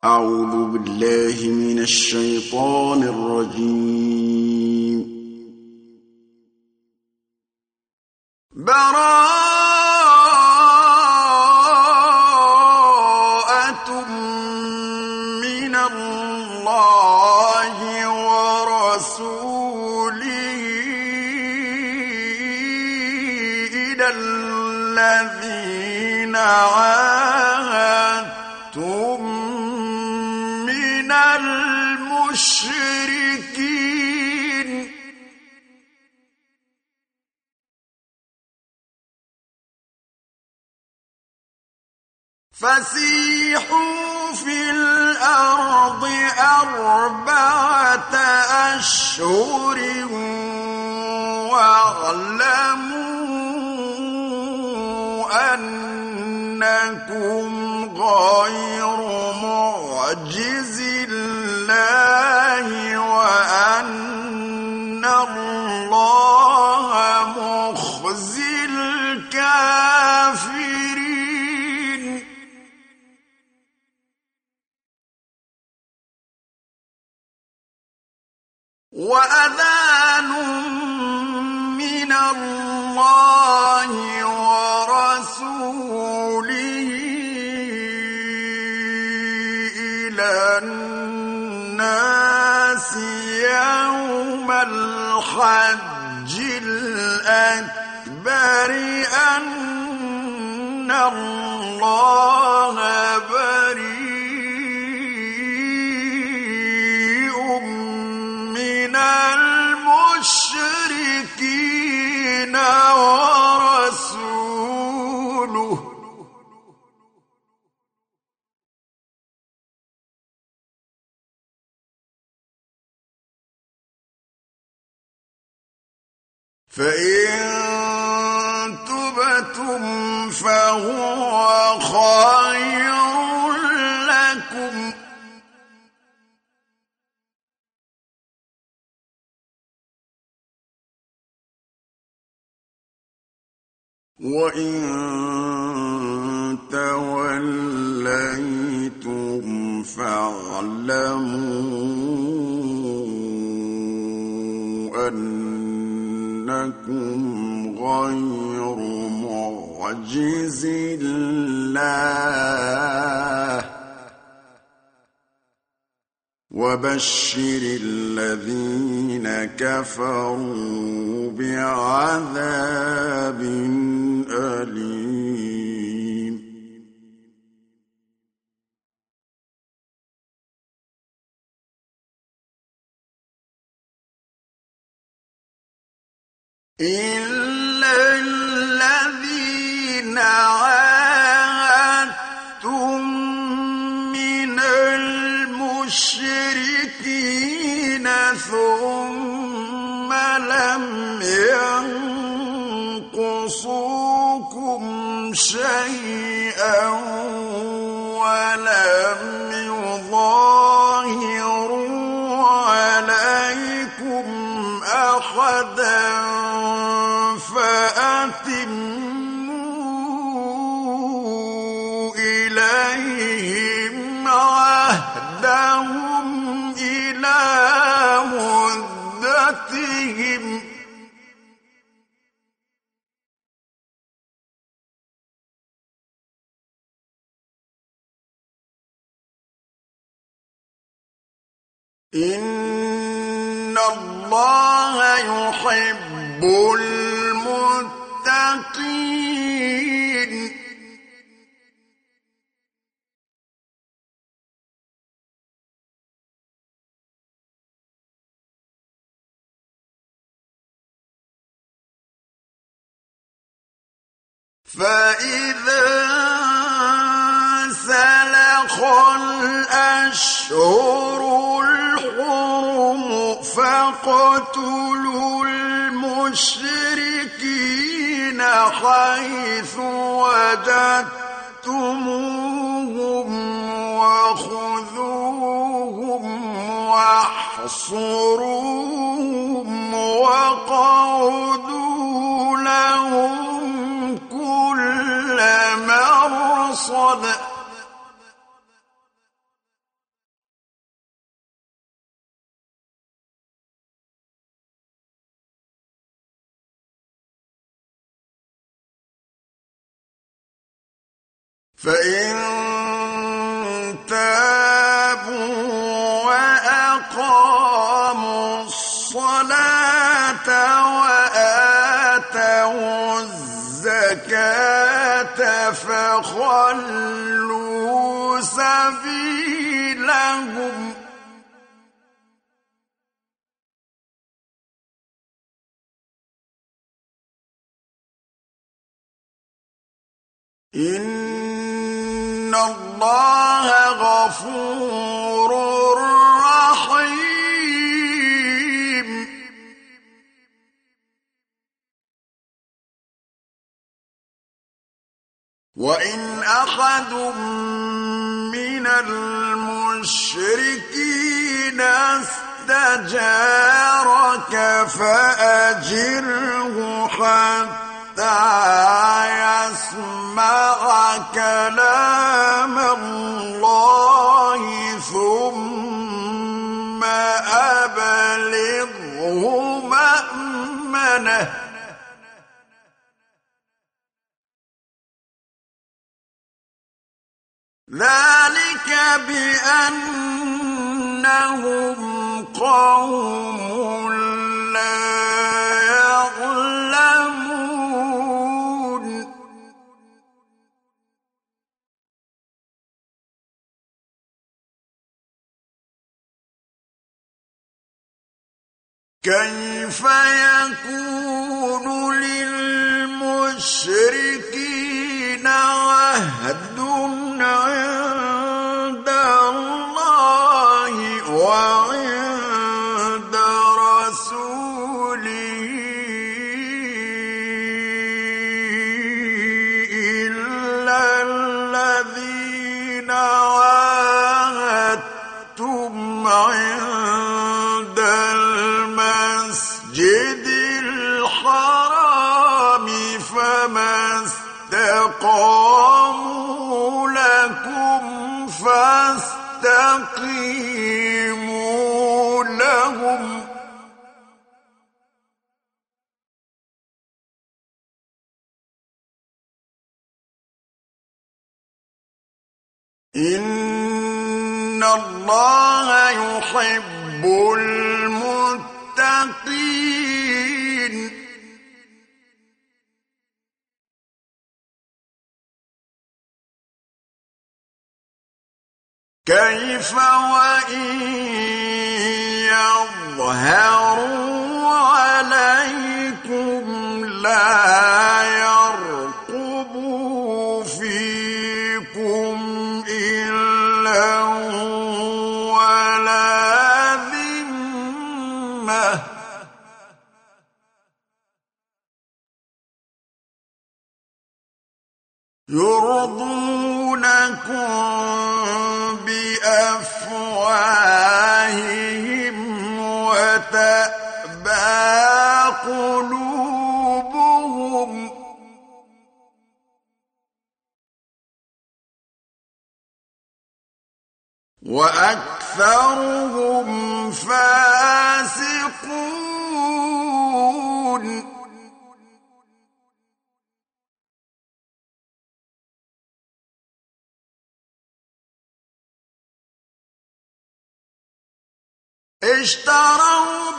أعوذ بالله من الشيطان الرجيم. براءة من الله ورسوله إلى الذين عاهدتم من المشركين فسيحوا في الأرض 4 أشهر واعلموا أنكم غير معجز الله وأن الله مخزي الكافرين. وأذان من الله ورسوله إلى الناس يوم الحج الأكبر أن الله بريء من المشركين ورسوله فإن تبتم فهو خير لكم وإن توليتم فاعلموا أنكم غير معجز الله وبشر الذين كفروا بعذاب أليم. إلا الذين عاهدتم من المشركين ثم لم ينقصوكم شيئا ولم يظاهروا عليكم أحدا فأتموا إليهم عهدهم إلى مدتهم إن الله يحب المتقين. فإذا سلخ الأشهر الحرم فاقتلوا المشركين حيث وجدتموهم وخذوهم واحصروهم وقعدوا لهم كل مرصد فإن تابوا وأقاموا الصلاة وآتوا الزكاة فخلوا سبيلهم إن الله غفور رحيم وإن أحد من المشركين استجارك فأجره حتى يسمع كلام الله ثم أبلغه مأمنه ذلك بأنهم قوم لا يعلمون كيف يكون للمشركين عهد عند الله وعند رسوله إلا الذين عاهدتم عند المسجد الحرام فما استقاموا لكم فاستقيموا لهم إن الله يحب المتقين كيف وإن يظهروا عليكم لا يرقبوا فيكم إلا ولا ذمة يرضونكم بأفواههم وتأبى قلوبهم وأكثرهم فاسقون اشتروا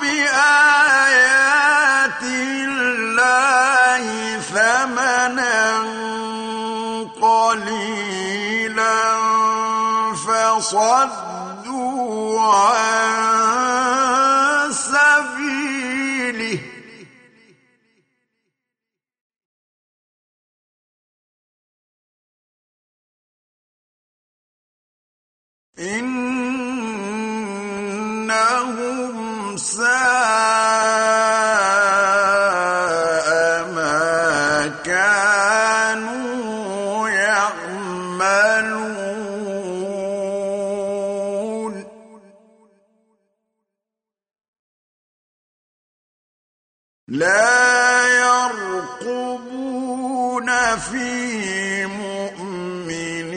بآيات الله ثمنا قليلا فصدوا عن سبيله إنهم ساء ما كانوا يعملون لا يرقبون في مؤمن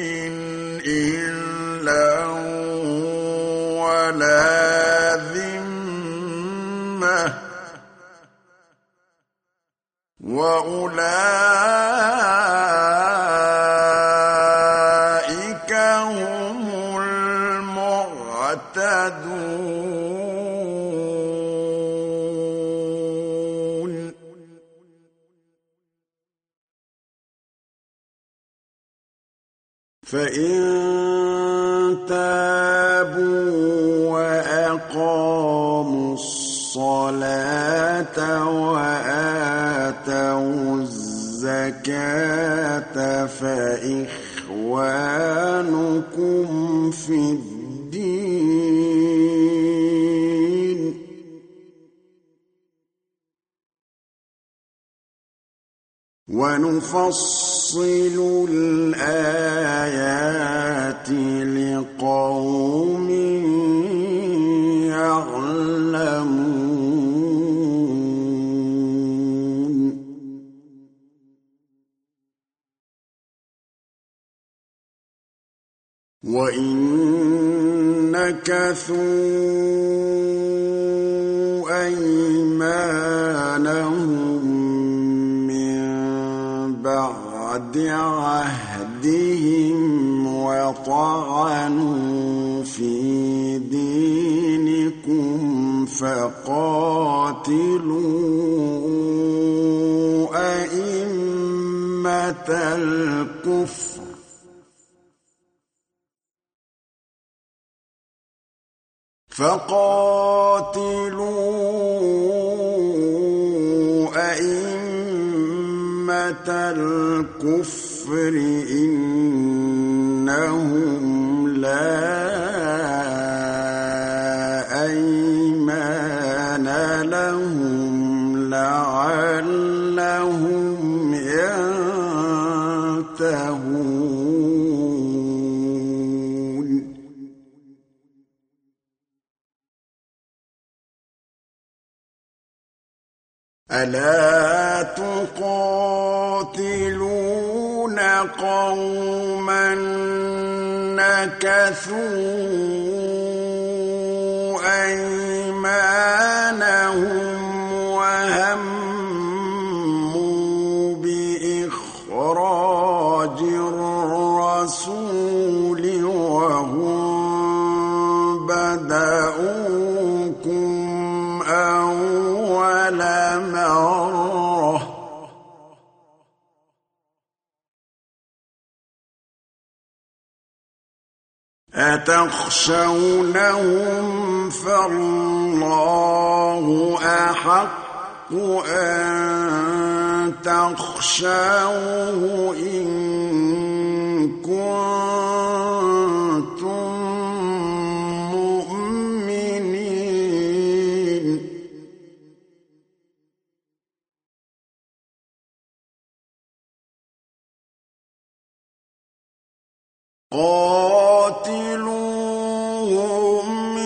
إلا ولا ذمة وأولئك هم المعتدون فإن تابوا وأقاموا الصلاة وآتوا الزكاة فإخوانكم في الدين ونفصل الآيات لقوم يعلمون وإن نكثوا أيمانهم من بعد عهدهم وطعنوا في دينكم فقاتلوا أئمة الكفر إنهم لا أيمان لهم لعلهم ينتهون ألا تقاتلون قوما نكثوا أيمانهم وهموا بإخراج الرسول وهم بدأوكم أول مرة أتخشونهم فالله أحق أن تخشوه إن كنتم مؤمنين قاتلوهم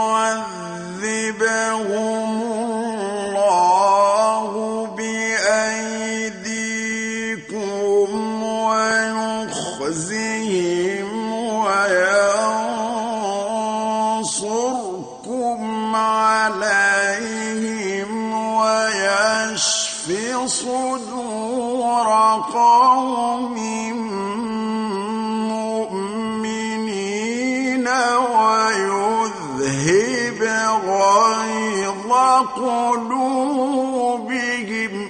يعذبهم الله بأيديكم ويخزهم وينصركم عليهم ويشف صدور قوم ويذهب غيظ قلوبهم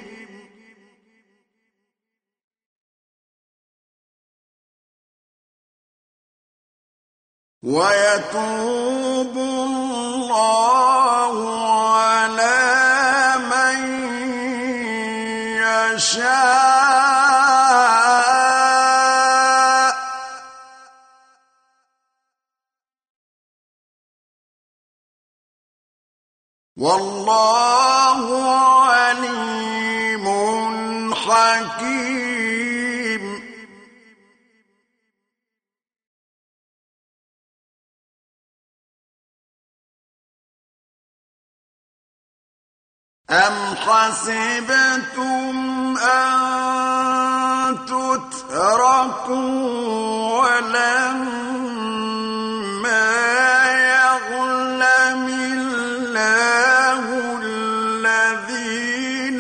ويتوب الله على من يشاء والله عليم حكيم أم حسبتم أن تتركوا ولما يعلم الله الذين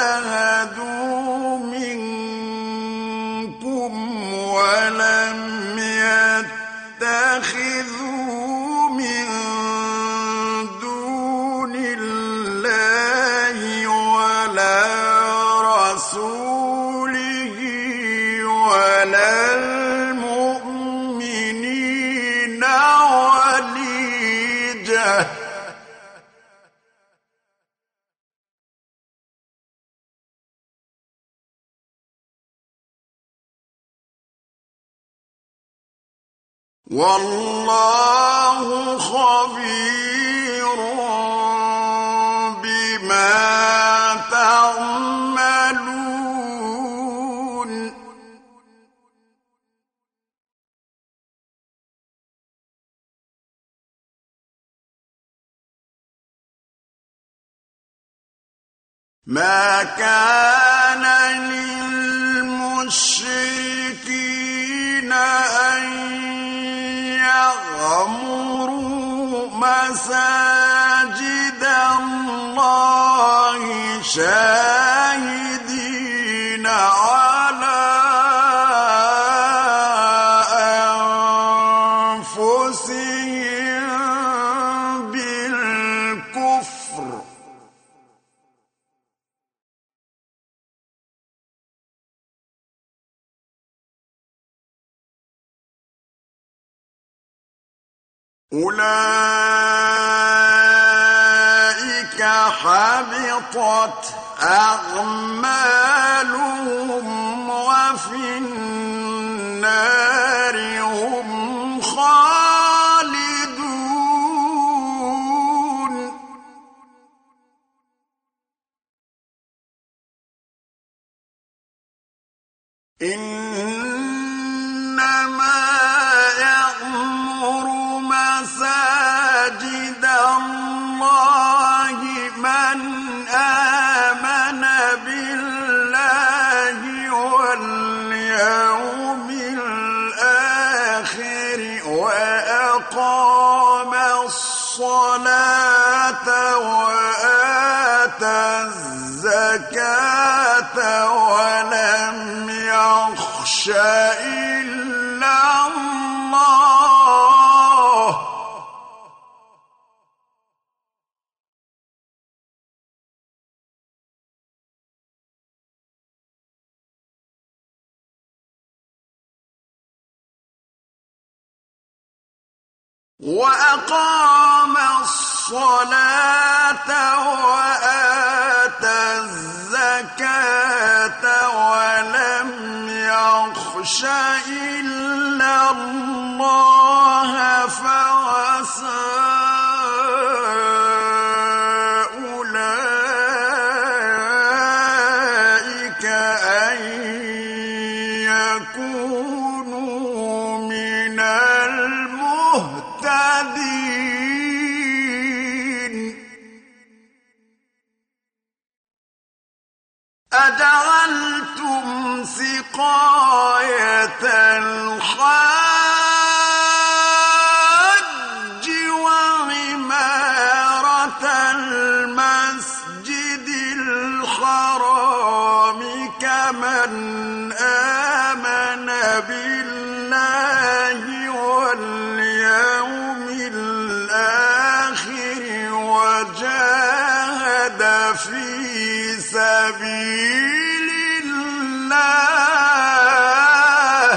جاهدوا منكم ولم والله خبير بما تعملون ما كان للمشركين أن يعمروا مساجد الله شاهدين على أنفسهم بالكفر أولئك حبطت أعمالهم وفي النار هم خالدون إنما مساجد الله من آمن بالله واليوم الآخر وأقام الصلاة وآتى الزكاة ولم يخش إلا الله وأقام الصلاة وآتى الزكاة ولم يخش إلا الله فعسى أولئك أن يكونوا من المهتدين أجعلتم سقاية الحاج وعمارة المسجد الحرام كمن آمن بالله واليوم الآخر وجاهد في سبيل الله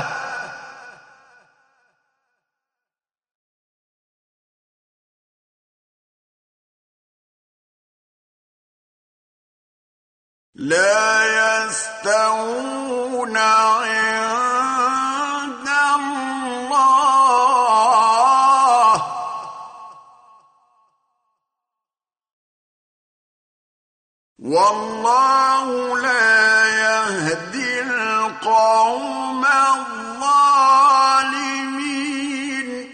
لا يستوون عند الله والله لا يهدي القوم الظالمين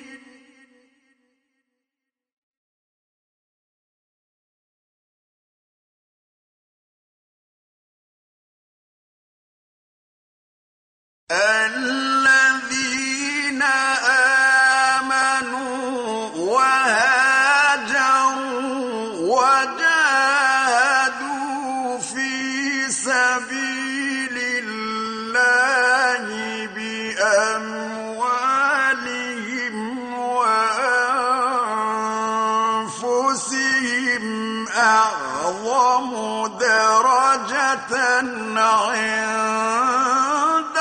الذين آمنوا وهاجروا وجاهدوا في سبيل الله بأموالهم وأنفسهم أعظم درجة عند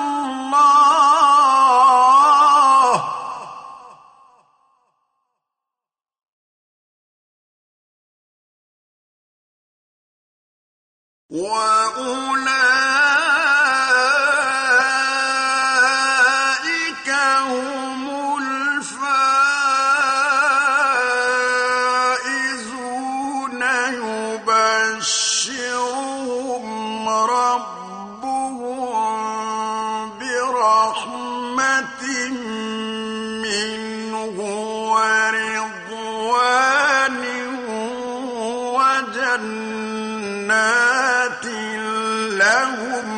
الله وأولئك هم منه ورضوان وجنات لهم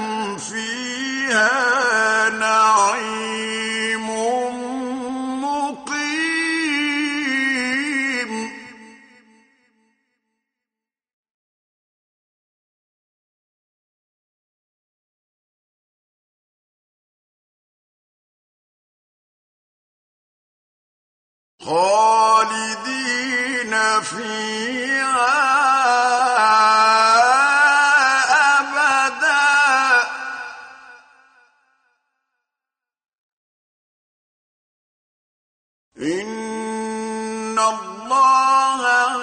فيها نعيم مقيم. خالدين فيها أبدا. إن الله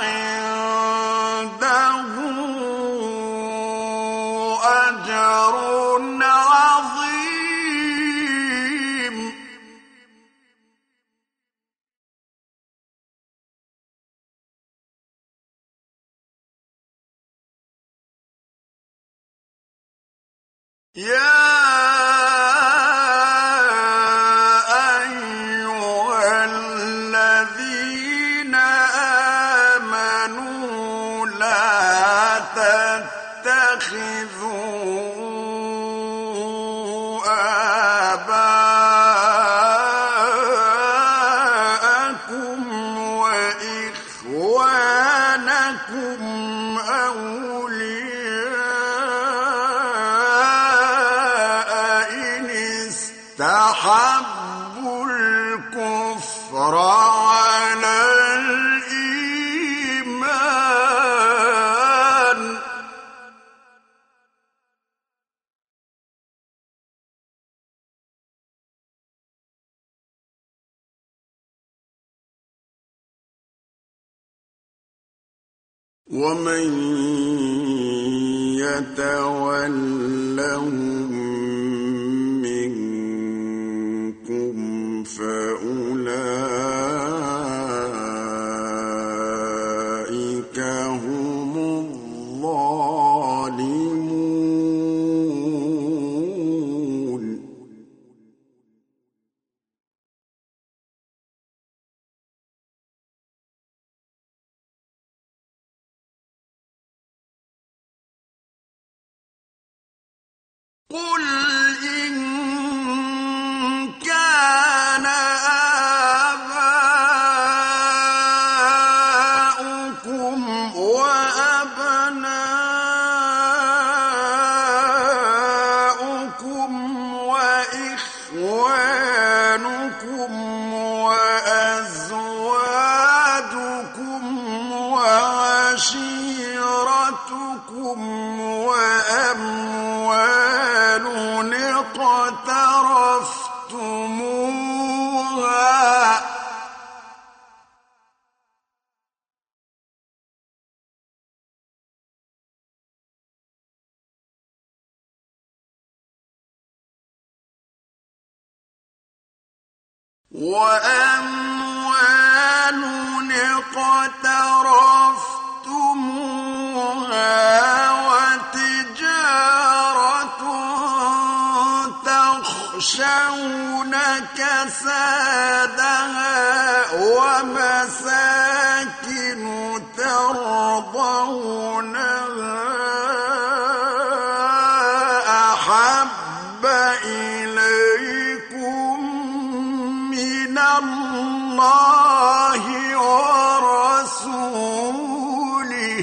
عنده أجر عظيم. يا أيها الذين آمنوا لا تتخذوا آباءكم وإخوانكم أولياء إن استحبوا الكفر على الإيمان. ومن يتولهم منكم فأولئك هم الظالمون. قل إن كان آباؤكم وأبناؤكم وإخوانكم وأزواجكم وعشيرتكم وأموال اقترفتموها وتجارة تخشون كسادها ومساكن ترضونها أحب إليكم من الله ورسوله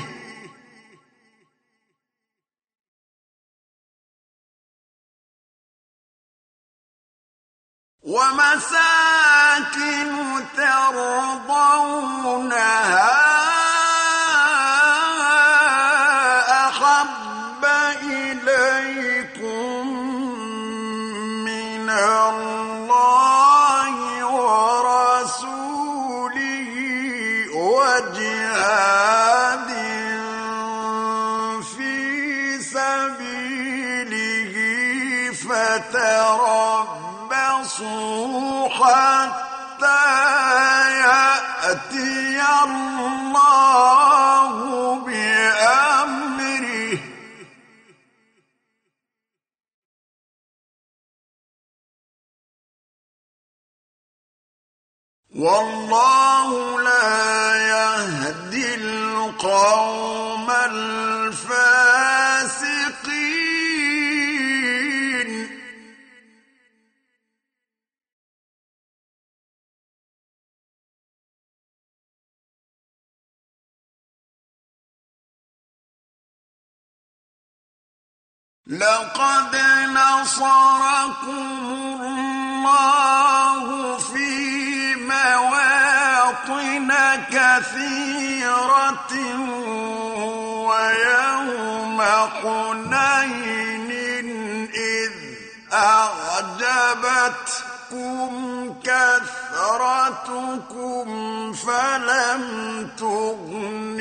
ومساكن ترضونها أحب إليكم من الله ورسوله وجهاد في سبيله فتربصوا حتى يأتي الله بأمره والله لا يهدي القوم الفاسقين لقد نصركم الله في مواطن كثيرة ويوم حنين إذ أعجبتكم كثرتكم فلم تغن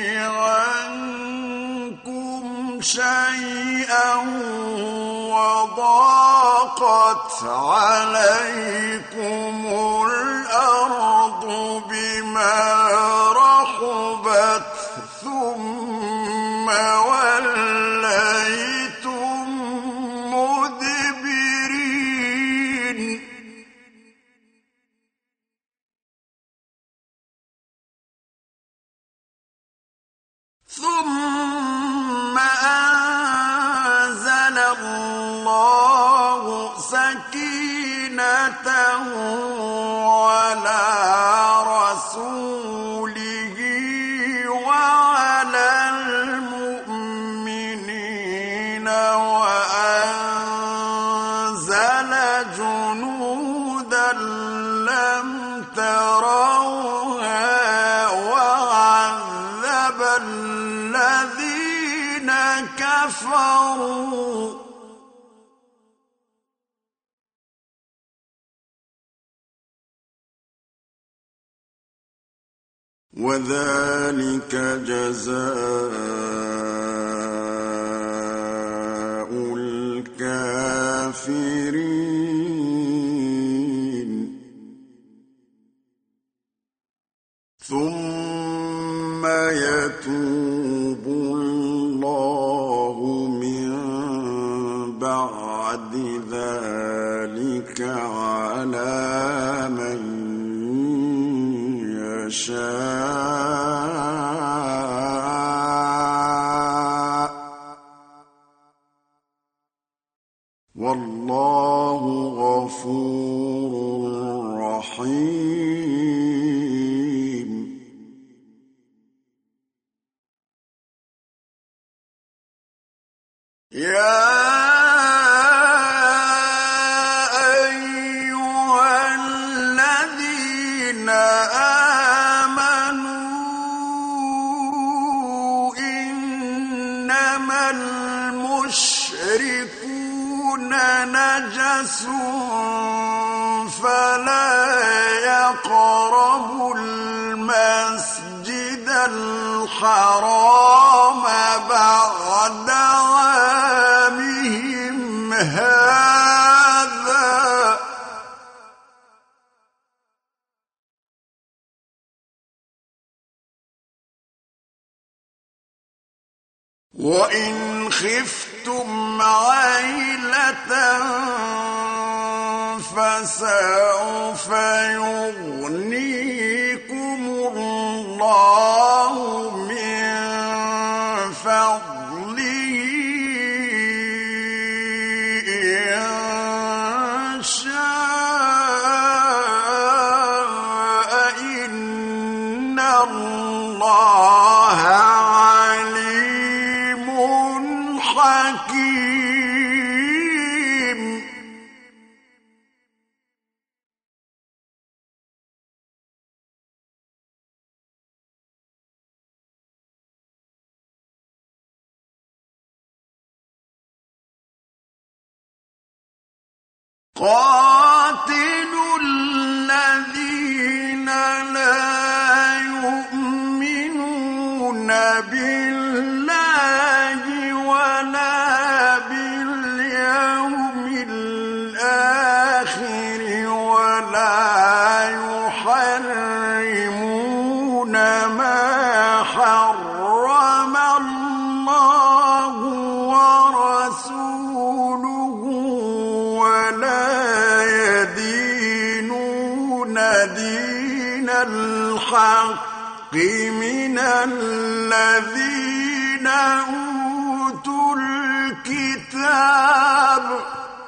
عنكم شيئا وضاقت عليكم الأرض بما رحبت ثم وليتم مدبرين ثم أنزل الله سكينته على رسوله وعلى المؤمنين وأنزل جنودا لم تروها وعذب الذين كفروا وذلك جزاء الكافرين ثم يتوب الله من بعد ذلك على من يشاء والله غفور رحيم يا أيها الذين آمنوا إنما المشركون نجس فلا يقربوا المسجد الحرام بعد عامهم هذا وإن خفتم عيلة فسوف يغنيكم الله من فضله إن شاء إن الله عليم حكيم قاتلوا الذين لا يؤمنون بالله ولا باليوم الآخر ولا يحرمون ما حرم الله ورسوله ولا يدينون دين من الحق من الذين أوتوا الكتاب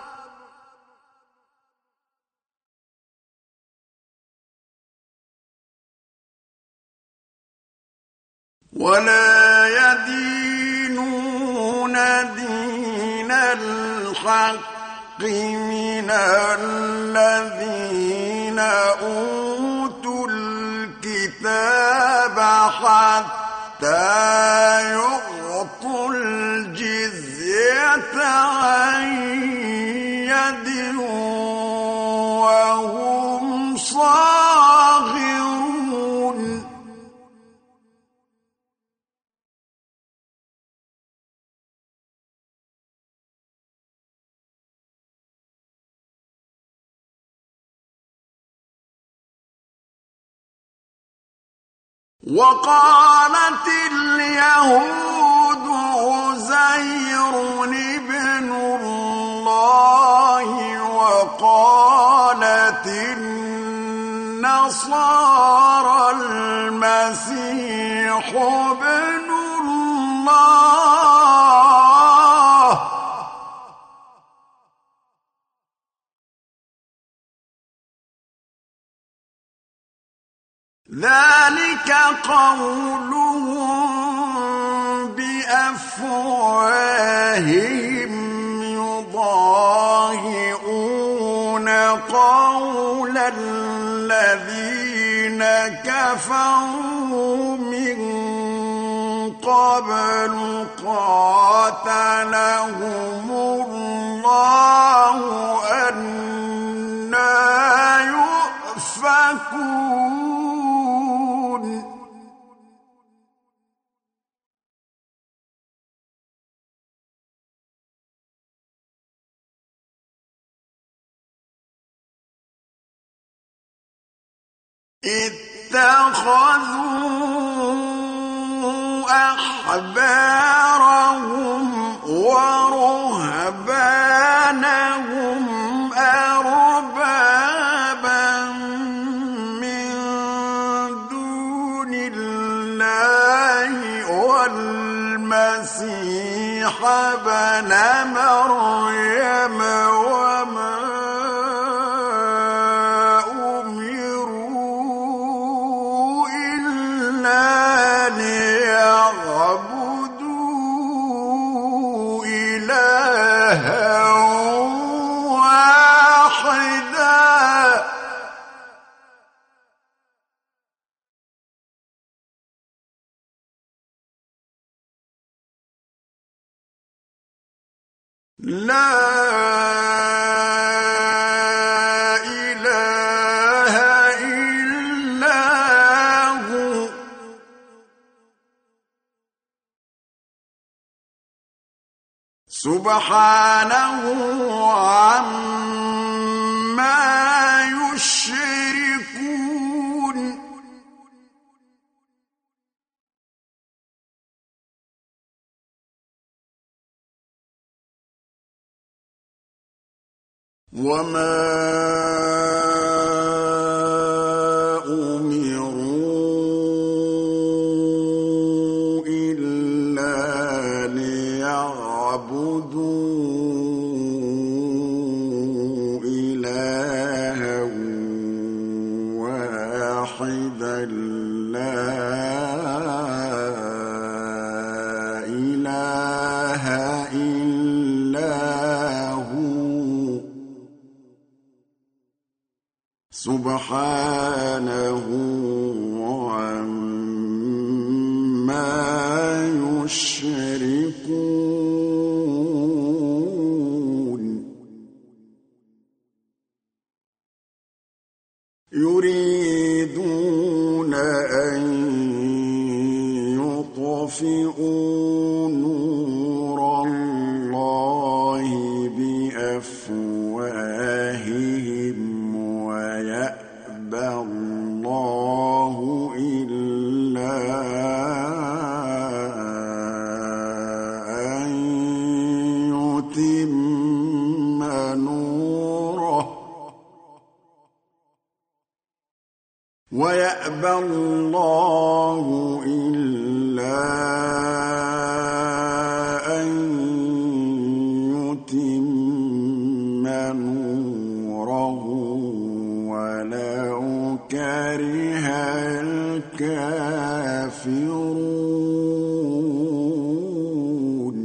ولا يدينون دين الحق من الذين أوتوا الكتاب حتى يعطوا الجزية عن يد وهم صاغرون وقالت اليهود عزير ابن الله وقالت النصارى المسيح ابن الله ذلك قولهم بأفواههم يضاهئون قول الذين كفروا من قبل قاتلهم الله أنى يؤفكون اتخذوا أحبارهم ورهبانهم أربابا من دون الله والمسيح ابن مريم وما ليعبدوا إلها واحدا لا إله إلا هو سبحانه عما يشركون وما أمروا إلا ليعبدوا إلها واحدا لا إله إلا هو سبحانه عما يشركون يريدون أن يطفئوا نور الله بأفواههم ويأبى الله إلا أن يتم نوره ويأبى الله إلا أن يتم نوره ولو كره الكافرون.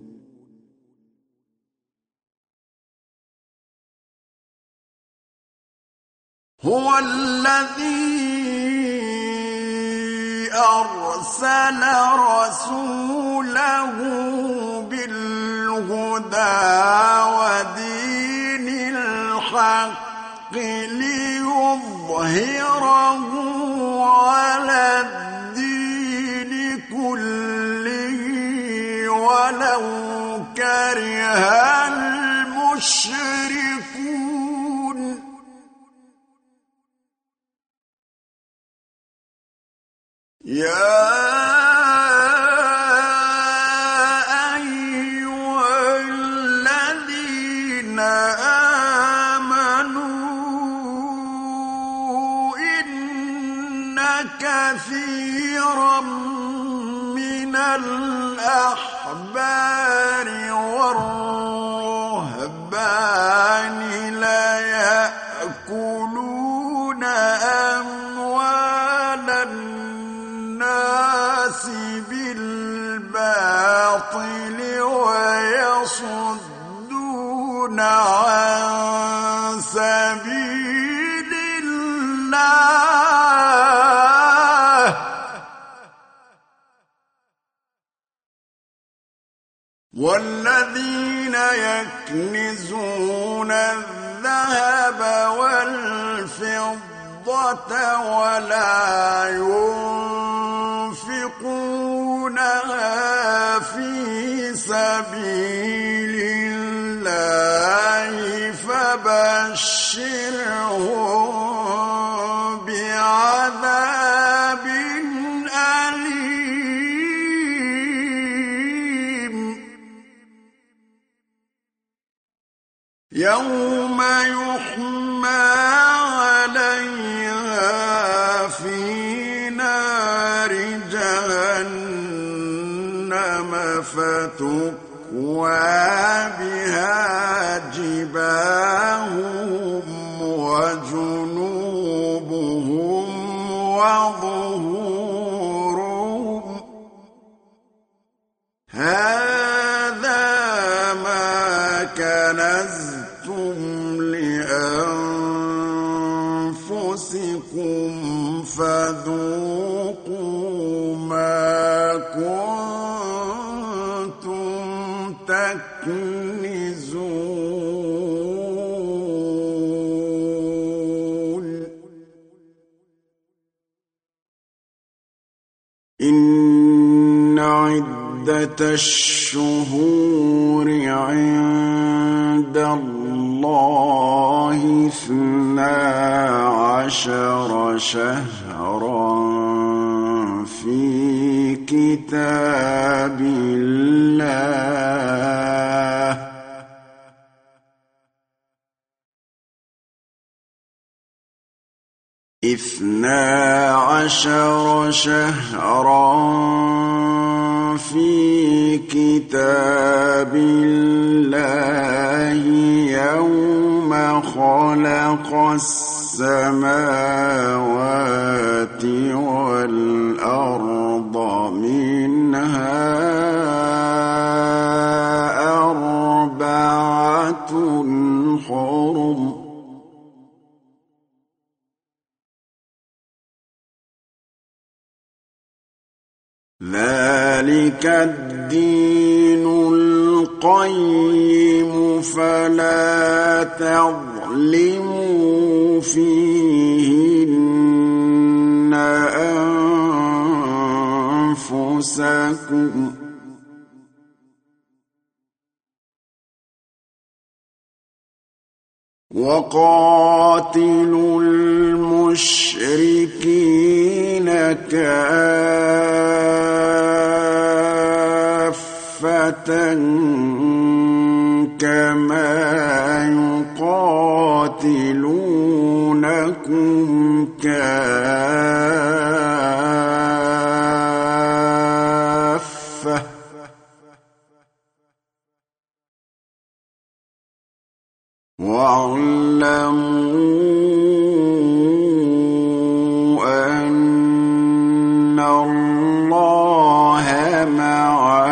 هو الذي أرسل رسوله بالهدى ودين الحق ليظهره على الدين كله ولو كره المشركون. يا أيها الذين آمنوا إن كثيرا من الأحبار والرهبان ليأكلون أموال الناس بالباطل ويصدون عن سبيل الله والذين يكنزون الذهب والفضة ولا ينفقونها في سبيل الله فبشرهم بعذاب أليم يوم يحمى عليها في نار جهنم فتكوى بها جباههم وجنوبهم وظهورهم هذا ما كنزتم لأنفسكم فذوقوا ما كنتم تكنزون. إن عدة الشهور عند الله 12 شهرا في كتاب الله 12 شهرا في كتاب الله يوم خلق السماوات والأرض منها 4 حرم ذلك الدين القيم فلا تظلموا فيهن أنفسكم وقاتلوا المشركين كافة كما يقاتلونكم كافة كافة واعلموا أن الله مع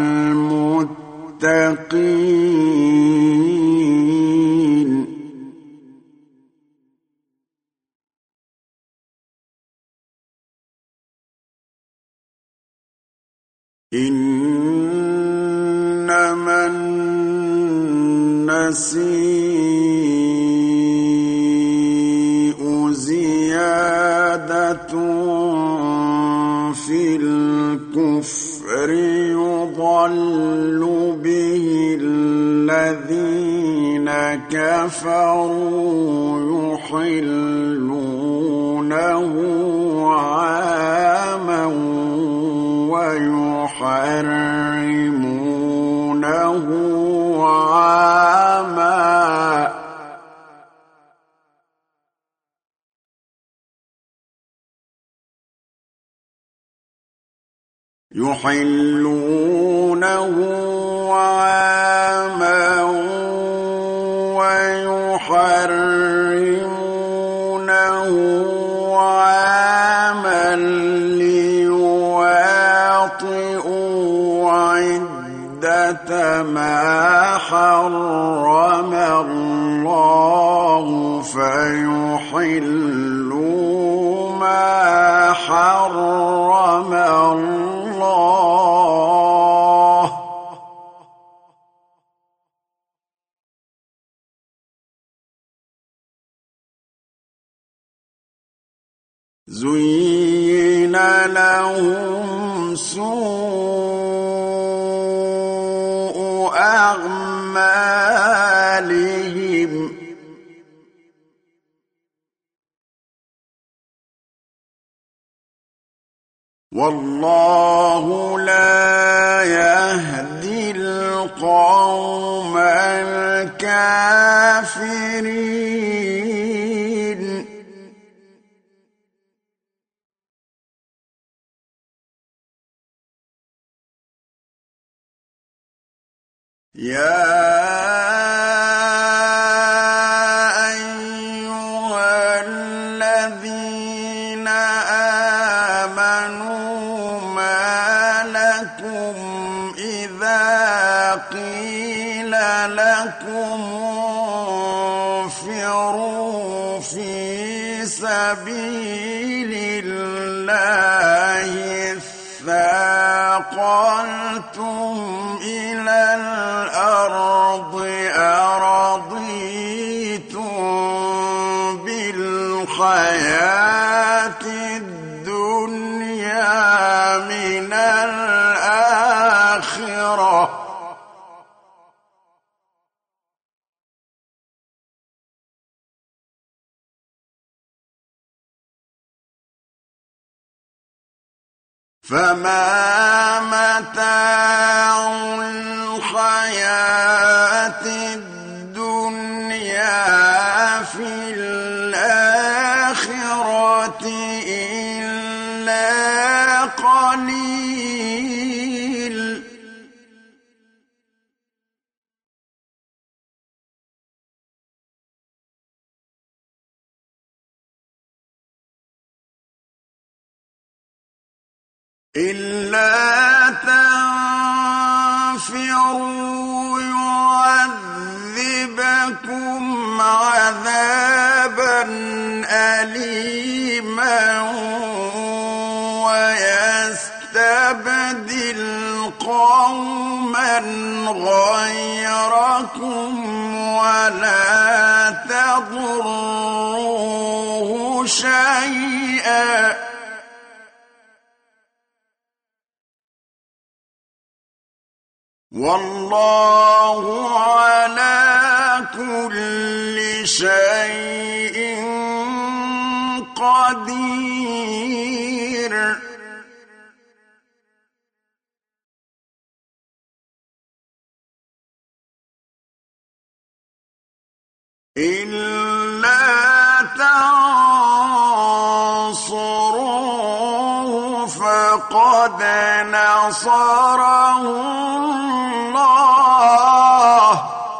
المتقين إنما النسيء زيادة في الكفر يضل به الذين كفروا يحلونه عاما ويحرمونه عاما ويحرمونه عاما ليواطئوا عدة ما حرم الله فيحلوا ما حرم الله زين لهم سوء أعمالهم والله لا يهدي القوم الكافرين يا أيها الذين آمنوا ما لكم إذا قيل لكم انفروا في سبيل الله اثاقلتم إلى الأرض أرضيتم بالحياة الدنيا من الآخرة فما متاع الحياة الدنيا في الآخرة إلا قليل إلا تنفروا يعذبكم عذابا أليما ويستبدل قوما غيركم ولا تضروه شيئا والله على كل شيء قدير إلا فقد نصره الله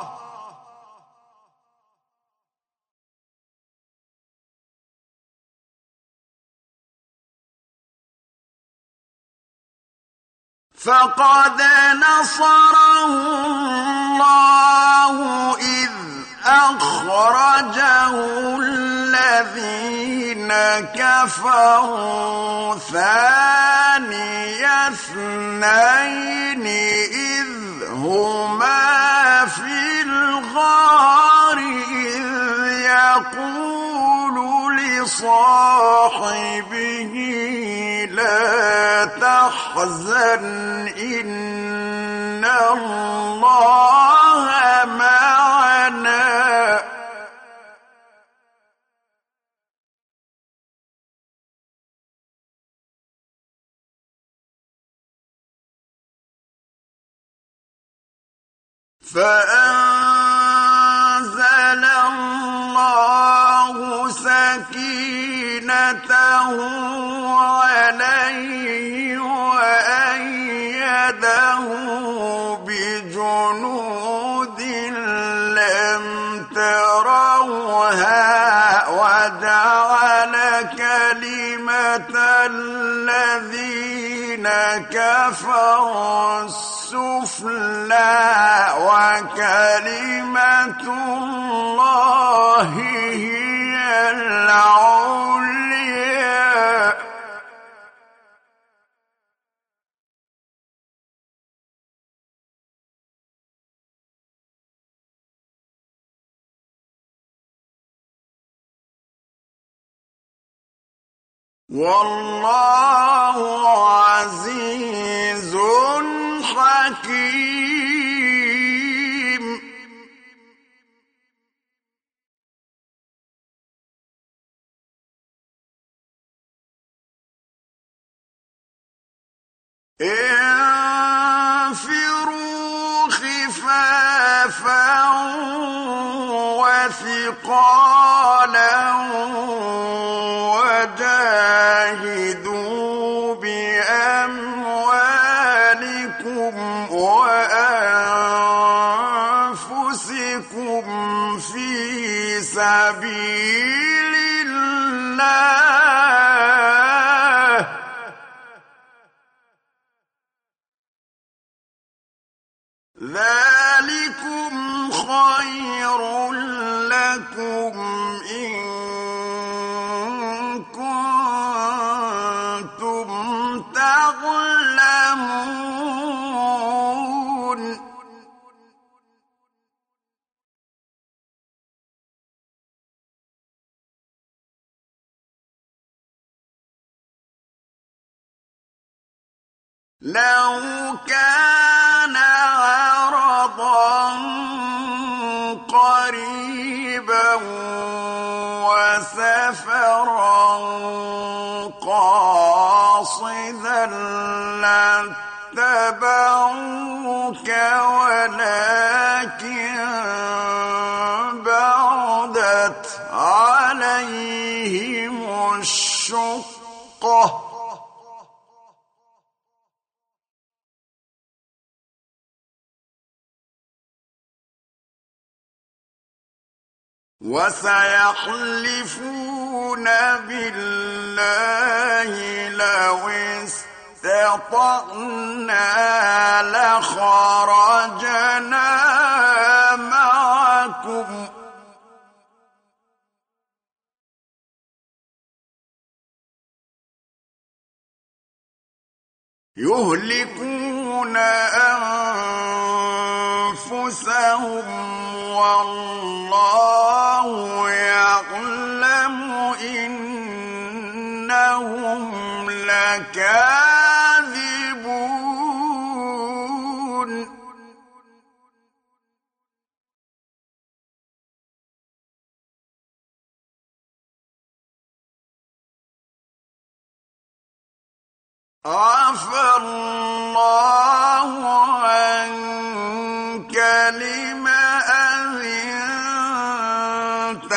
إذ أخرجه الذين كفروا ثاني اثنين إذ هما في الغار إذ يقول لصاحبه لا تحزن إن الله معنا فأنزل الله سكينته عليه وأيده بجنود لم تروها وجعل كلمة الذين كفروا السفلى وكلمة الله هي العليا والله عزيز حكيم انفروا خفافا وثقالا وجاهدوا بأموالكم وأنفسكم في سبيل الله ذلكم خير لكم إن كنتم تعلمون لو كان عرضا قريبا وسفرا قاصدا لاتبعوك ولكن بعدت عليهم الشقة وسيحلفون بالله لو استطعنا لخرجنا معكم يهلكون أنفسهم والله يعلم إنهم لكاذبون عفى الله عنك لم أذنت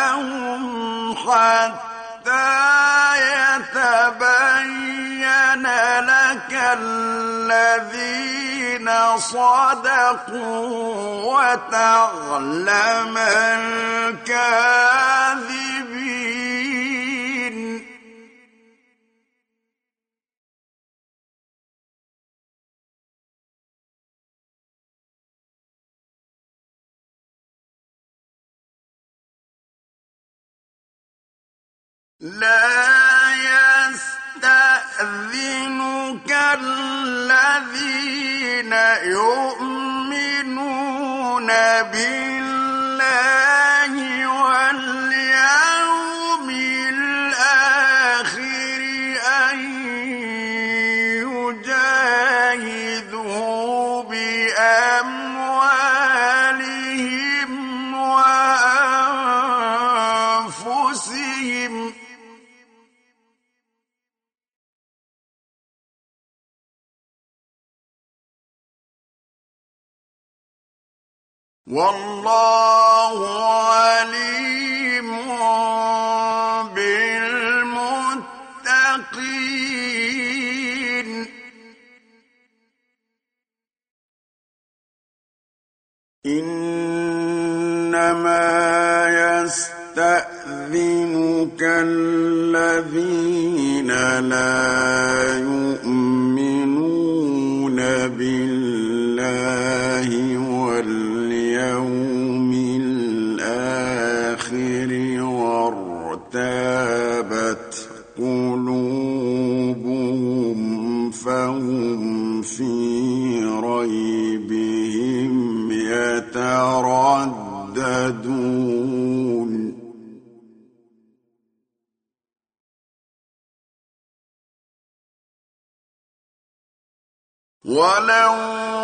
لهم حتى يتبين الذين صدقوا وتعلم الكاذبين لا يستأذنك الذين يؤمنون بالله واليوم الآخر أن يجاهدوا بأموالهم وأنفسهم والله عليم بالمتقين إنما يستأذنك الذين لا يؤمنون بالله واليوم الآخر وارتابت قلوبهم فهم في ريبهم يترددون ولو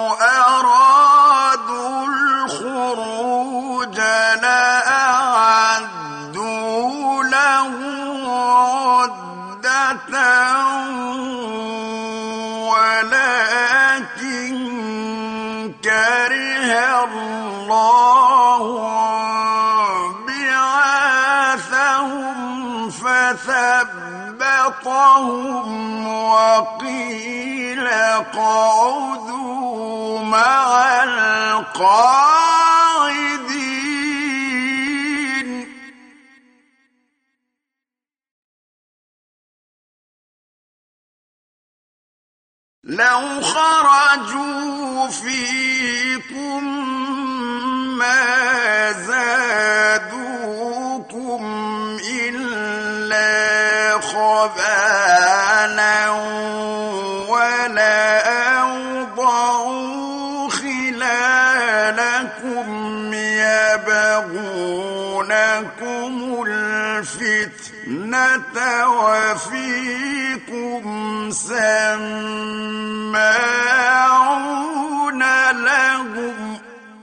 أرادوا الخروج لأعدوا له عدة ولكن كره الله بعاثهم فثبطهم وقيل اقعدوا مع القاعدين لو خرجوا فيكم ما زادوكم إلا خبالا ولأوضعوا خلالكم يبغونكم الفتنة وفيكم سماعون لهم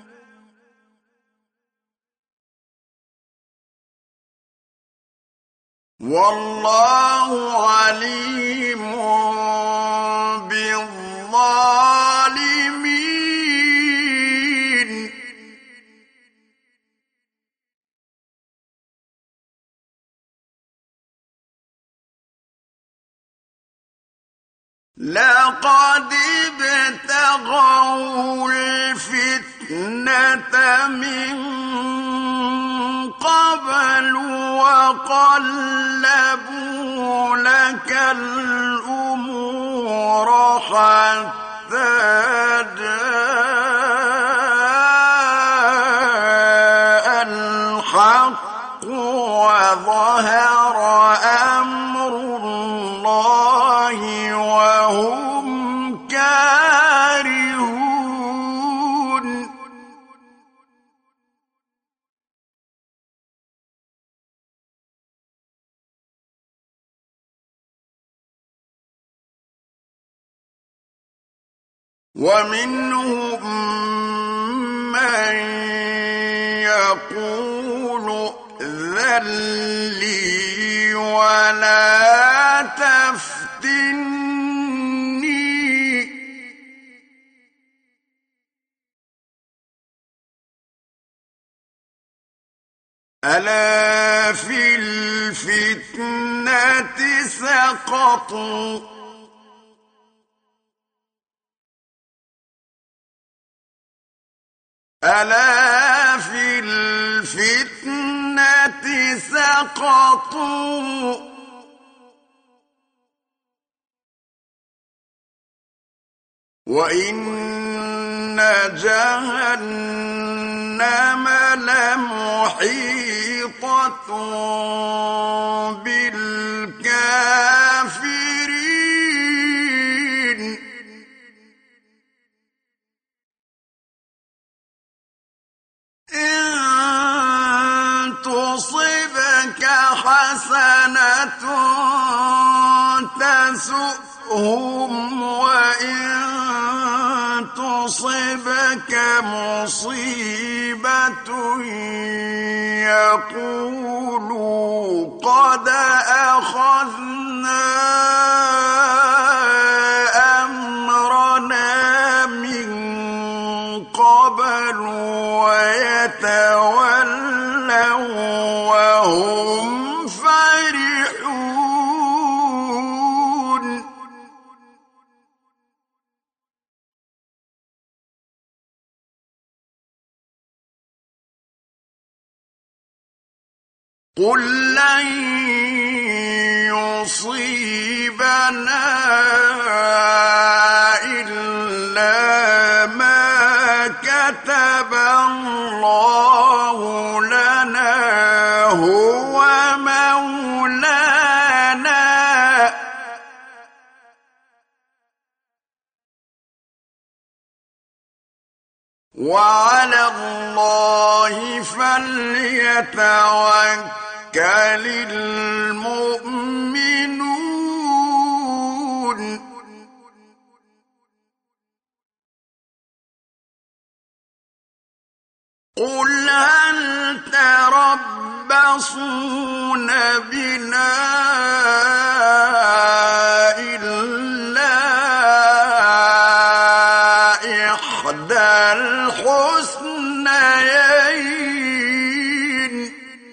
والله عليم بالظالمين لقد ابتغوا الفتنة من قبل وقلبوا لك الأمور حتى جاء الحق وظهر أمر الله وهم كارهون ومنهم من يقول ائذن لي ولا تفتني ألا في الفتنة سقطوا ألا في الفتنة سقطوا وإن جهنم لمحيطة بالكافرين إن تصبك حسنة تسؤهم وإن تصبك مصيبة يقولوا قد أخذنا أمرنا من قبل ويتولوا وهم فرحون قل لن يصيبنا إلا ما كتب الله لنا هو مولانا وعلى الله فليتوكل المؤمنون قل هل تربصون بنا إلا إحدى الحسنيين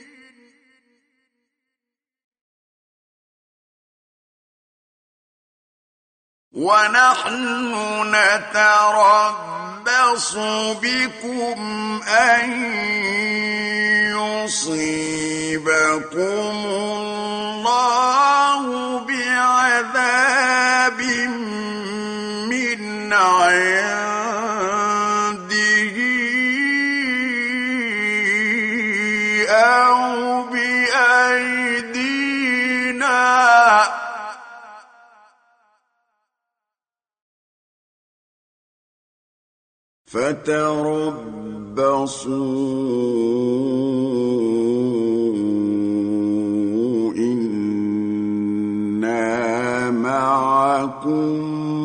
ونحن نتربص بكم أن يصيبكم الله بعذاب من عنده أو بأيدينا فتربصوا إنا معكم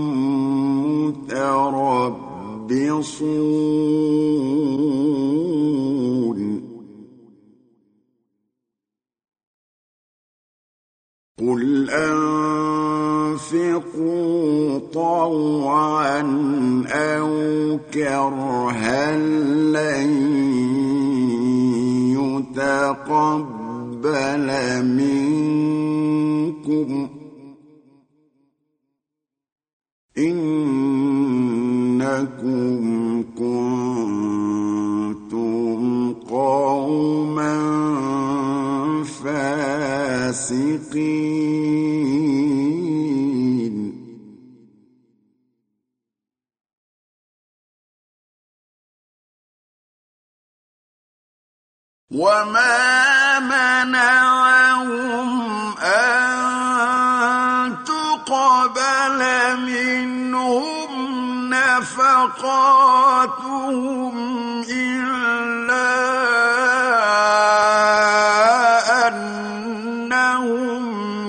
متربصون قل أنفقوا طوعا أو كرها لن يتقبل منكم إنكم كنتم قوما فاسقين وما منعهم أن تقبل منهم نفقاتهم إلا أنهم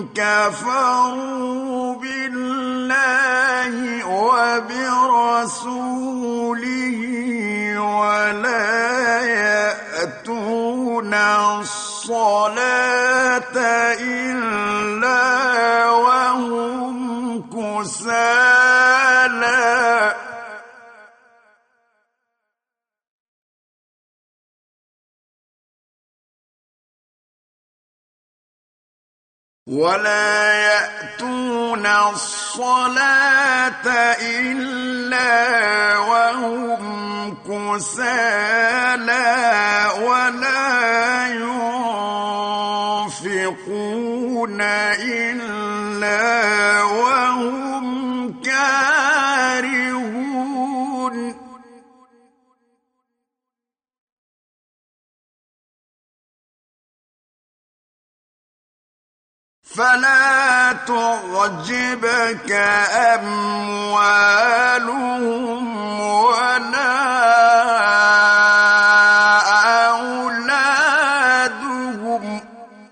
كفروا بالله وبرسوله ولا يأتون الصلاة إلا وهم كسالى ولا يأتون الصلاة إلا وهم كسالى ولا ينفقون إلا وهم كارهون فلا تعجبك أموالهم ولا أولادهم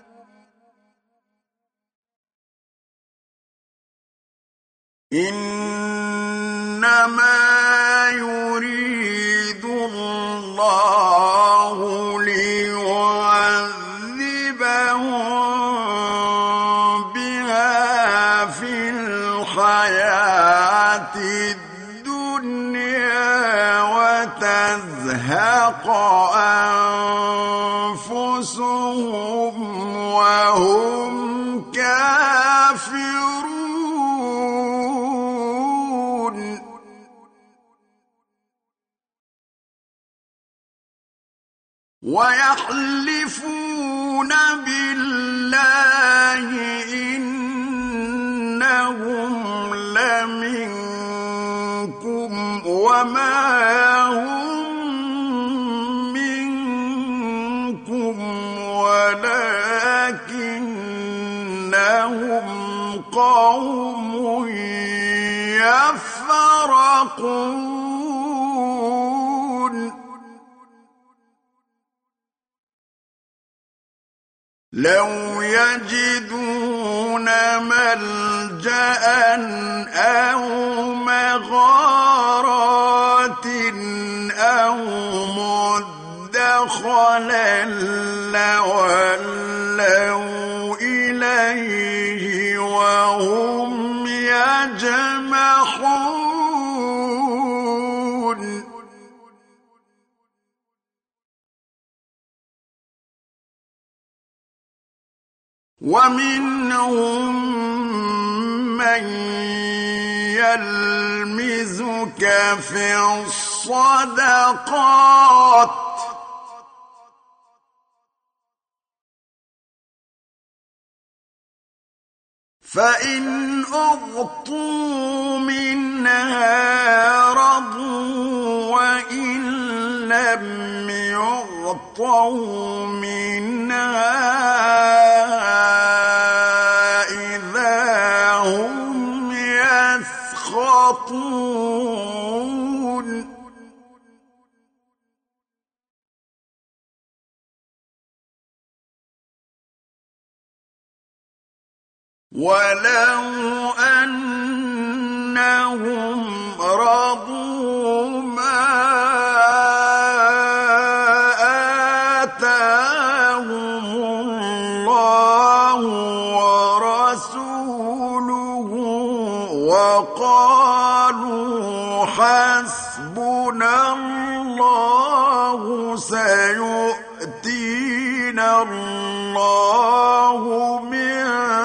إنما يريد الله ليعذبهم بها في الحياة الدنيا وتزهق أنفسهم وهم كافرون ويحلفون بالله إنهم لمنكم وما هم منكم ولكنهم قوم يفرقون لو يجدون ملجأ أو مغارات أو مدخلا لولوا إليه وهم يجمحون ومنهم من يلمزك في الصدقات فإن أعطوا منها رضوا وإن لم يعطوا منها إذا هم يسخطون ولو أنهم رضوا ما آتاهم الله ورسوله وقالوا حسبنا الله سيؤتينا الله من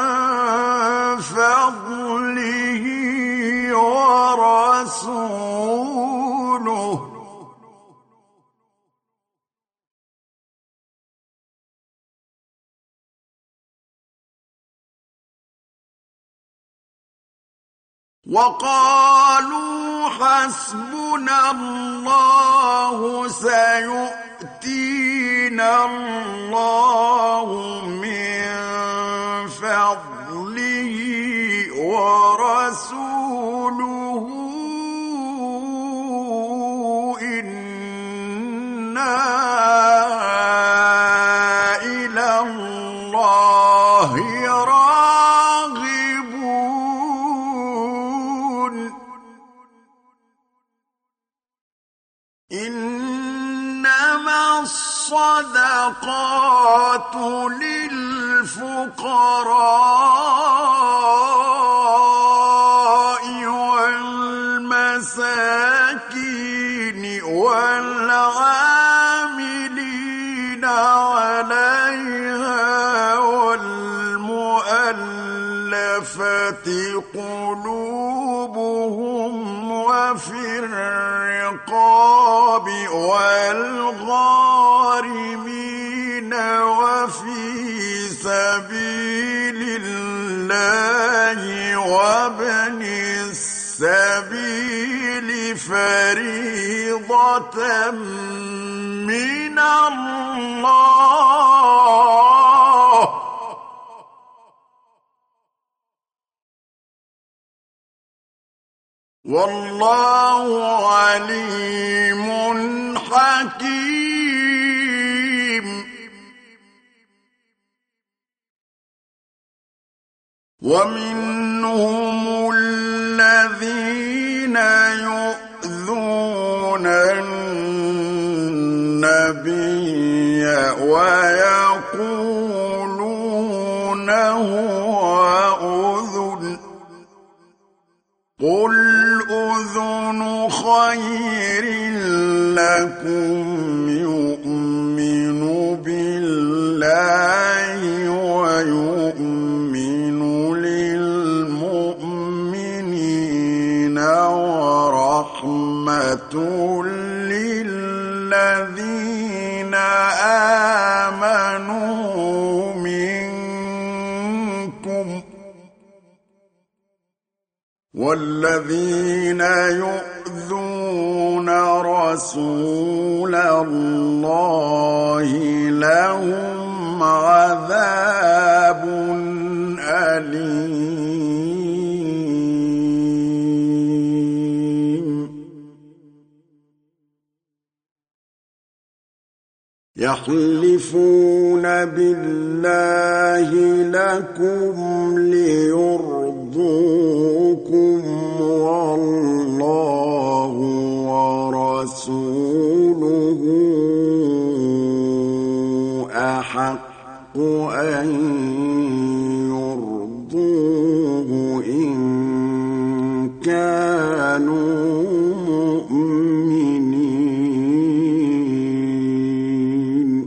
فضله ورسوله وقالوا حسبنا الله سيؤتينا الله من فضله ورسوله إنا إلى الله راغبون إنما الصدقات للفقراء والمساكين والعاملين عليها والمؤلفة المؤلفة قلوبهم وفي الرقاب والغارمين وفي سبيل الله وابن السبيل فريضة من الله والله عليم حكيم ومنهم الذين يؤذون النبي ويقولون هو أذن قل أذن خير لكم يؤمن بالله ويؤمن للمؤمنين ورحمة للذين آمنوا منكم والذين يؤذون رسول الله لهم عذاب أليم يحلفون بالله لكم ليرضوكم والله ورسوله أحق أن يرضوه إن كانوا مؤمنين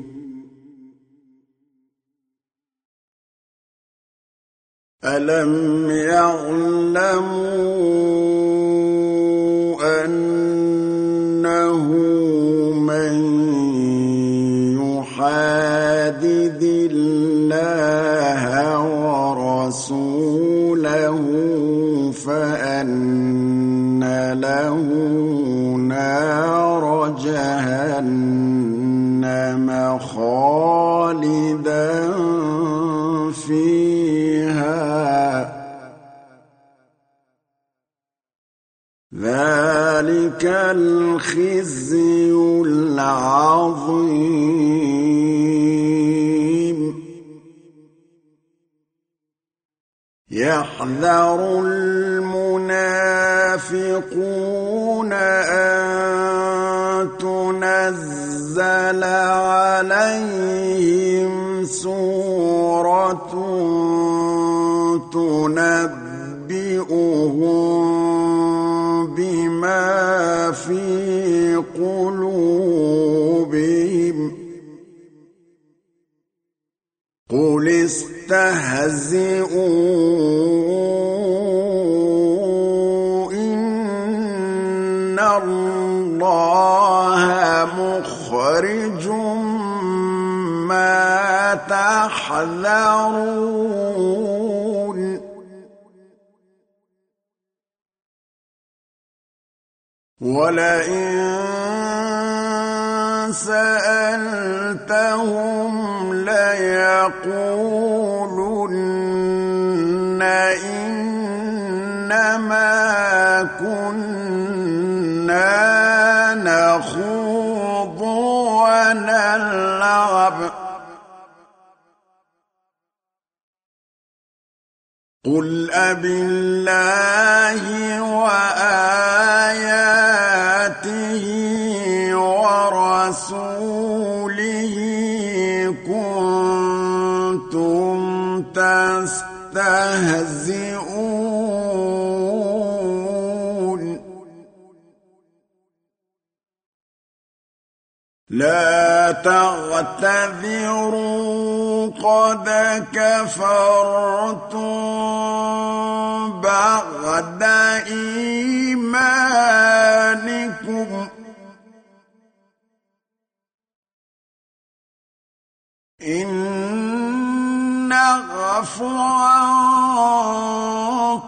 ألم يعلموا أنه من يحادد الله ورسوله فأن له نار جهنم خالدا فيها ذلك الخزي العظيم يحذر المنافقون أن تنزل عليهم سورة تنبئهم بما في قلوبهم قل استهزئوا إن الله مخرج ما تحذرون ولئن سألتهم ليقولن إنما كنا نخوض ونلعب قل أبالله وآياته ورسوله كنتم تستهزئون لا تعتذروا قد كفرتم بعد إيمانكم إن نعفو عن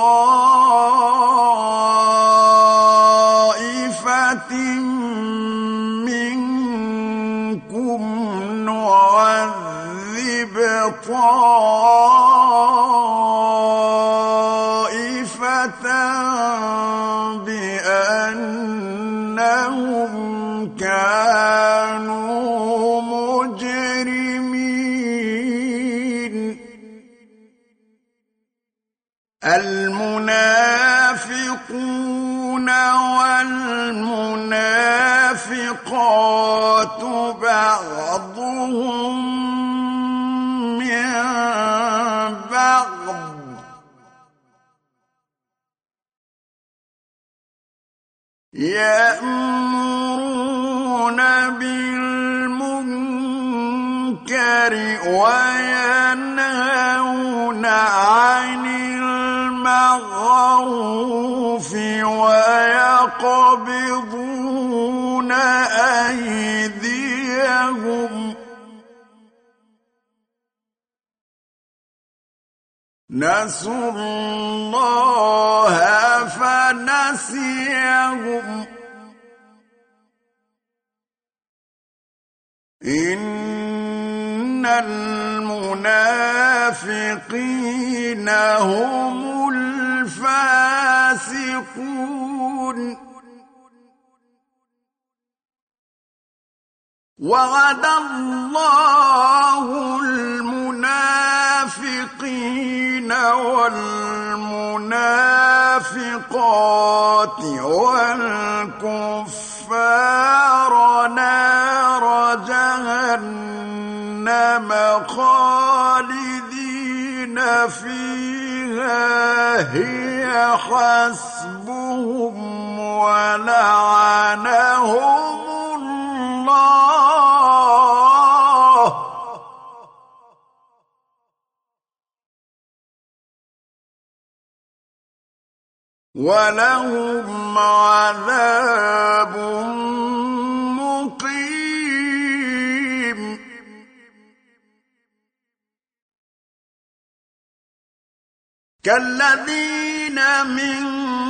طائفة منكم نعذب طائفة بأنهم كانوا مجرمين المنافقون والمنافقات بعضهم من بعض يأمرون بالمنكر وينهون عن المعروف ويقبضون أيديهم نسوا الله فنسيهم إن المنافقين هم الفاسقون وعد الله المنافقين والمنافقات والكفار نار جهنم خالدين فيها هي حسبهم ولعنهم الله ولهم عذاب مقيم كالذين من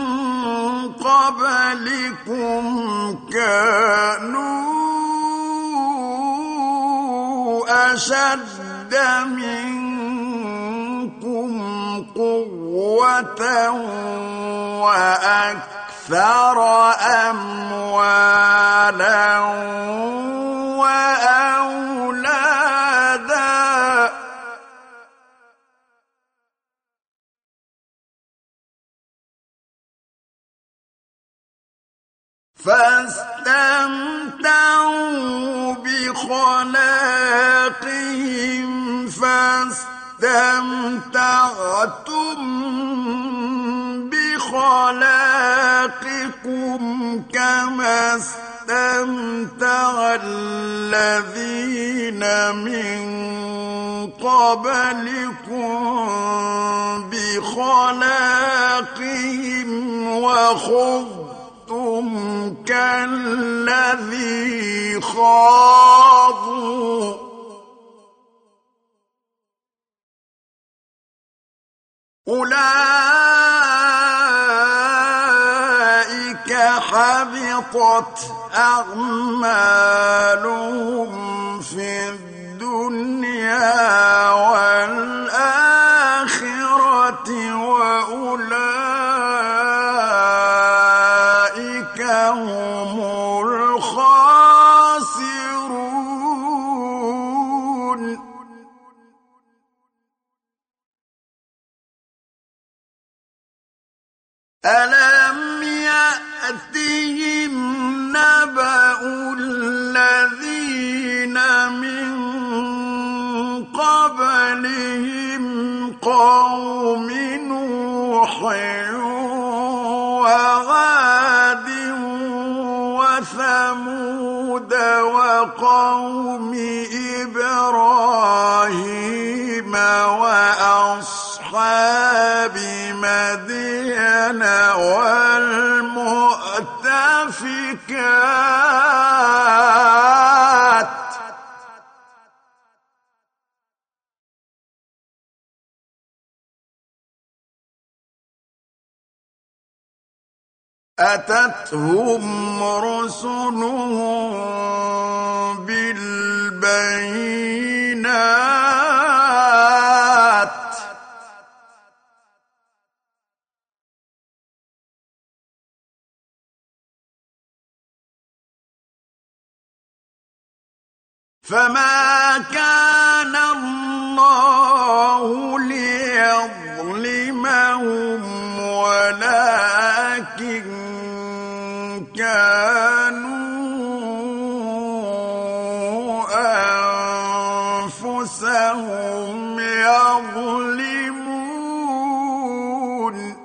قبلكم كانوا أشد منكم قوة وأكثر أموالا وأولادا فاستمتعوا بخلاقهم فاستمتعتم بخلاقكم كما استمتع الذين من قبلكم بخلاقهم وخضتم كالذي خاضوا أولئك حبطت أعمالهم في الدنيا والآخرة وأولئك هم الخاسرون ألم يأتهم نبأ الذين من قبلهم قوم نوح وعاد وثمود وقوم إبراهيم أصحاب مدين والمؤتفكات أتتهم رسلهم بالبينات فما كان الله ليظلمهم ولكن كانوا أنفسهم يظلمون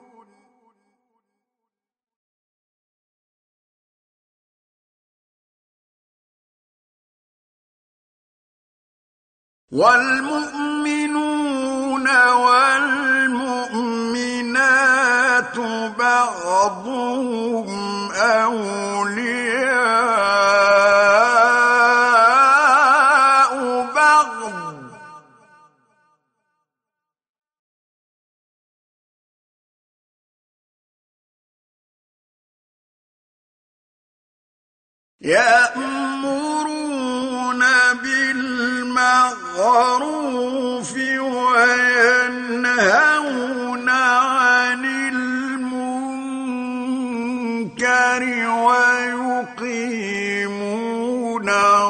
والمؤمنون والمؤمنات بعضهم أولياء بعض يأمرون بالمعروف وينهون عن المنكر ويقيمون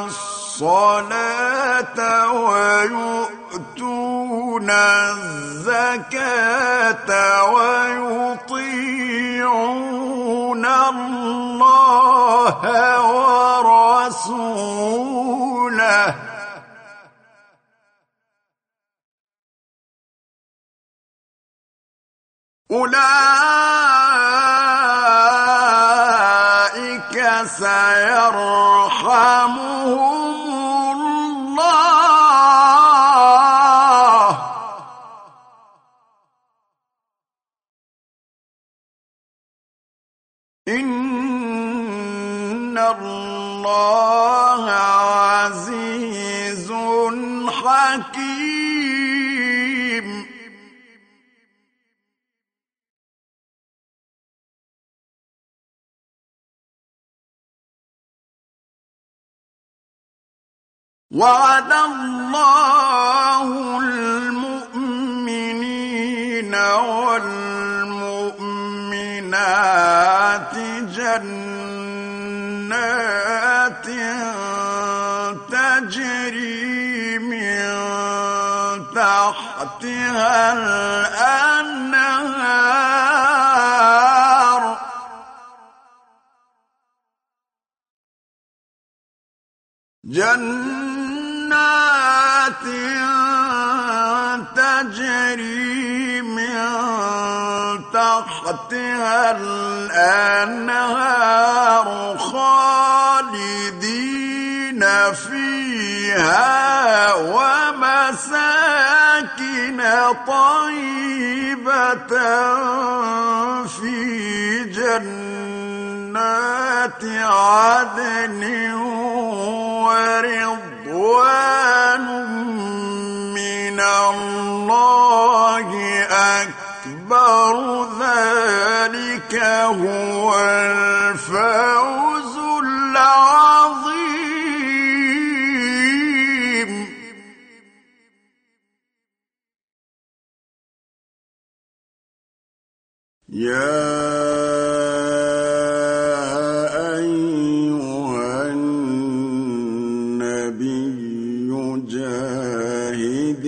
الصلاة ويؤتون الزكاة ويطيعون الله ورسوله أولئك سيرحمهم الله إن الله عزيز حكيم وعد الله المؤمنين والمؤمنات جنات تجري من تحتها الأنهار جنات تجري من تحتها الأنهار خالدين فيها ومساكن طيبة في جنات عدن ورضوان من الله أكبر ذلك هو الفوز العظيم يا أيها النبي جاهد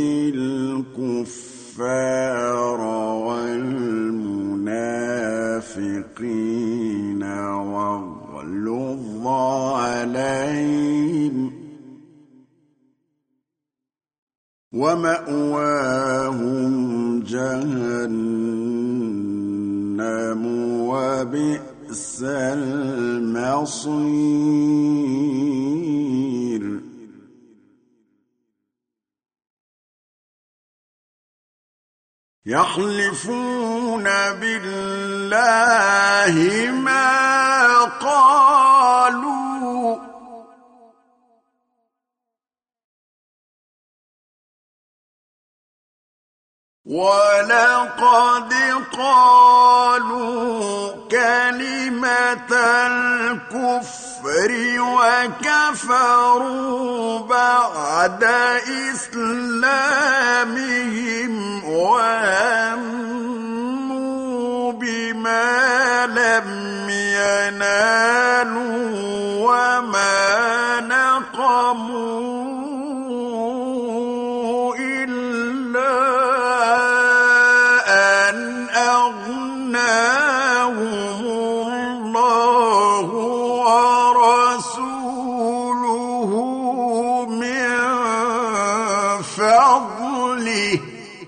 الكفار والمنافقين واغلظ عليهم ومأواهم جهنم وبئس المصير يحلفون بالله ما قالوا ولقد قالوا كلمة الكفر وكفروا بعد إسلامهم وهموا بما لم ينالوا وما نقموا إلا أن أغناهم الله ورسوله من فضله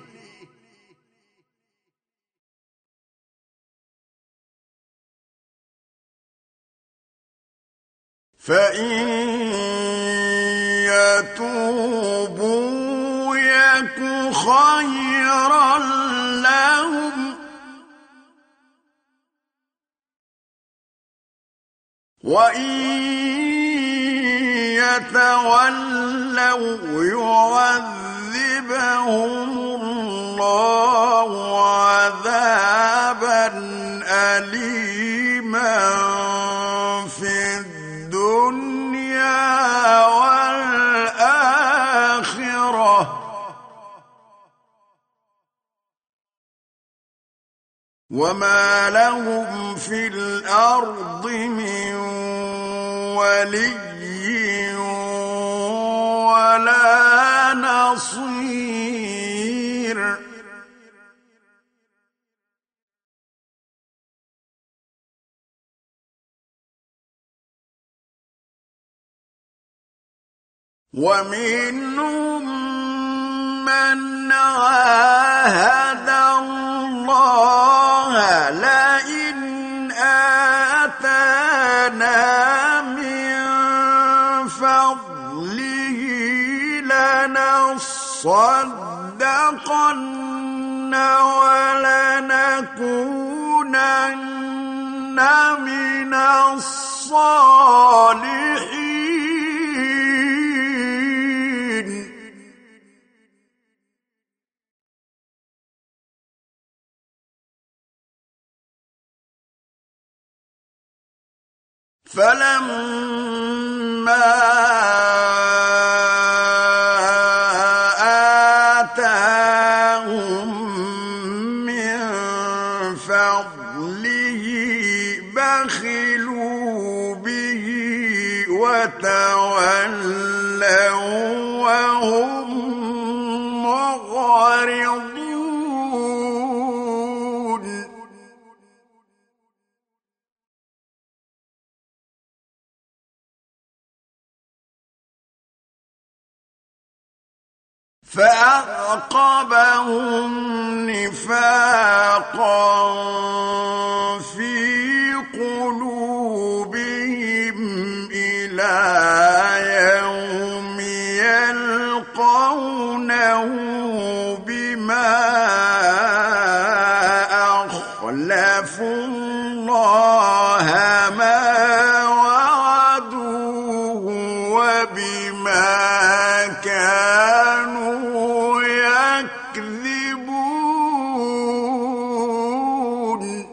فإن يتوبوا يك خيرا لهم وإن يتولوا يعذبهم الله عذابا أليما في الدنيا والآخرة وما لهم في الأرض من ولي ولا نصير ومنهم من عاهد الله لئن آتانا من فضله لنصدقن ولنكونن من الصالحين فلما آتاهم من فضله بخلوا به وتولوا وهم معرضون فأعقبهم نفاقا في قلوبهم إلى يوم يلقونه بما أخلفوا الله ما وعدوه وبما كانوا يكذبون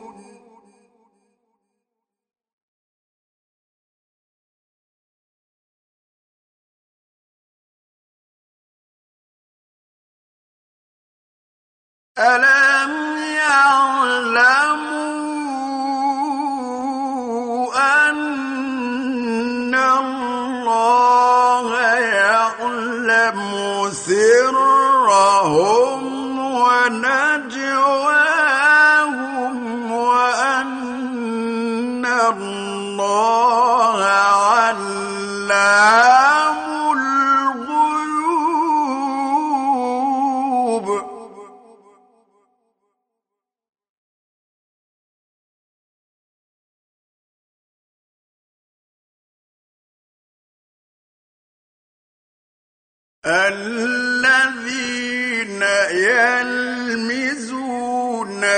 ألم يعلموا أن الله يعلم سرهم ونجواهم وأن الله علام الغيوب الذين يلمزون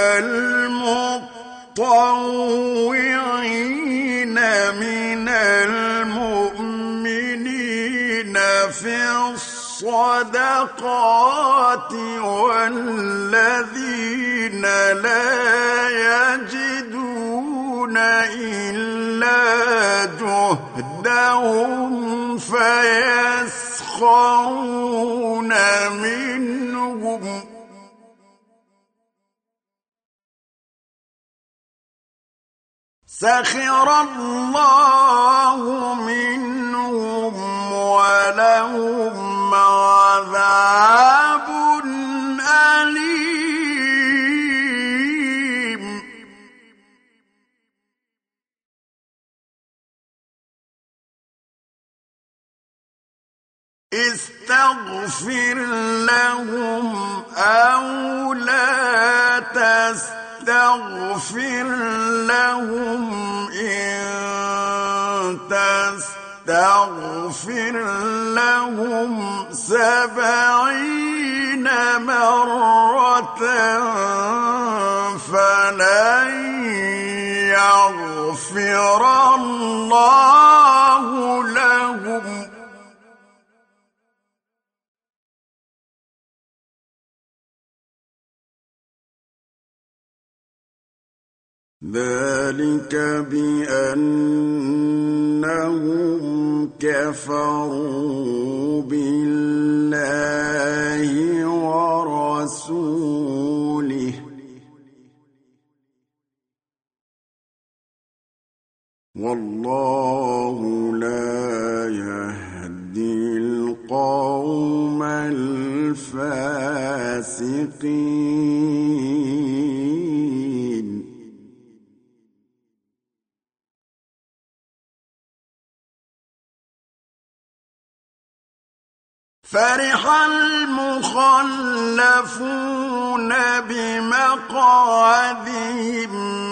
المطوعين من المؤمنين في الصدقات والذين لا يجدون إلا جهدهم فيسخرون منهم سخر الله منهم ولهم عذاب أليم استغفر لهم أو لا تستغفر لهم إن تستغفر لهم 70 مرة فلن يغفر الله لهم ذلك بأنهم كفروا بالله ورسوله والله لا يهدي القوم الفاسقين فرح المخلفون بمقعدهم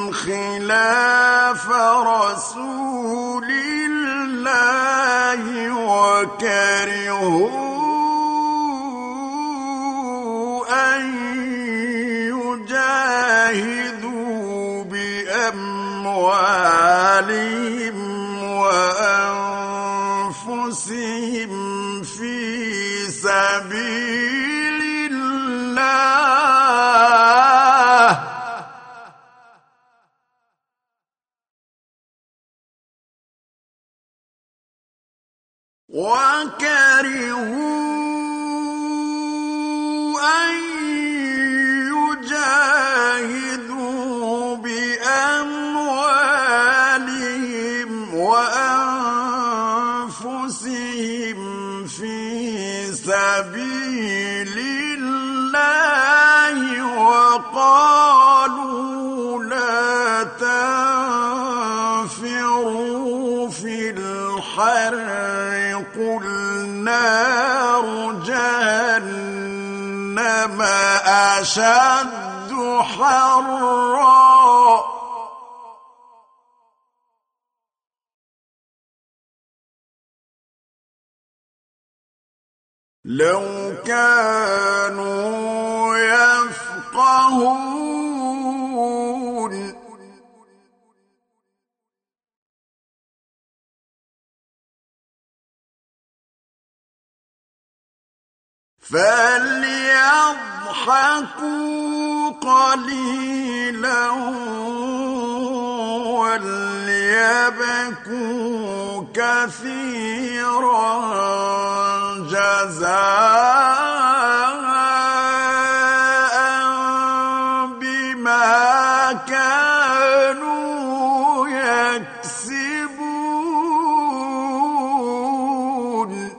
خلاف رسول الله وكرهوا أن يجاهدوا بأموالهم وأنفسهم في سبيل الله وكرهوا أن يجاهدوا بأموالهم وأنفسهم في سبيل الله وقالوا لا تنفروا في الحر قل نار جهنم أشد حرا لو كانوا يفقهون فليضحكوا قليلا وليبكوا كثيرا جزاء بما كانوا يكسبون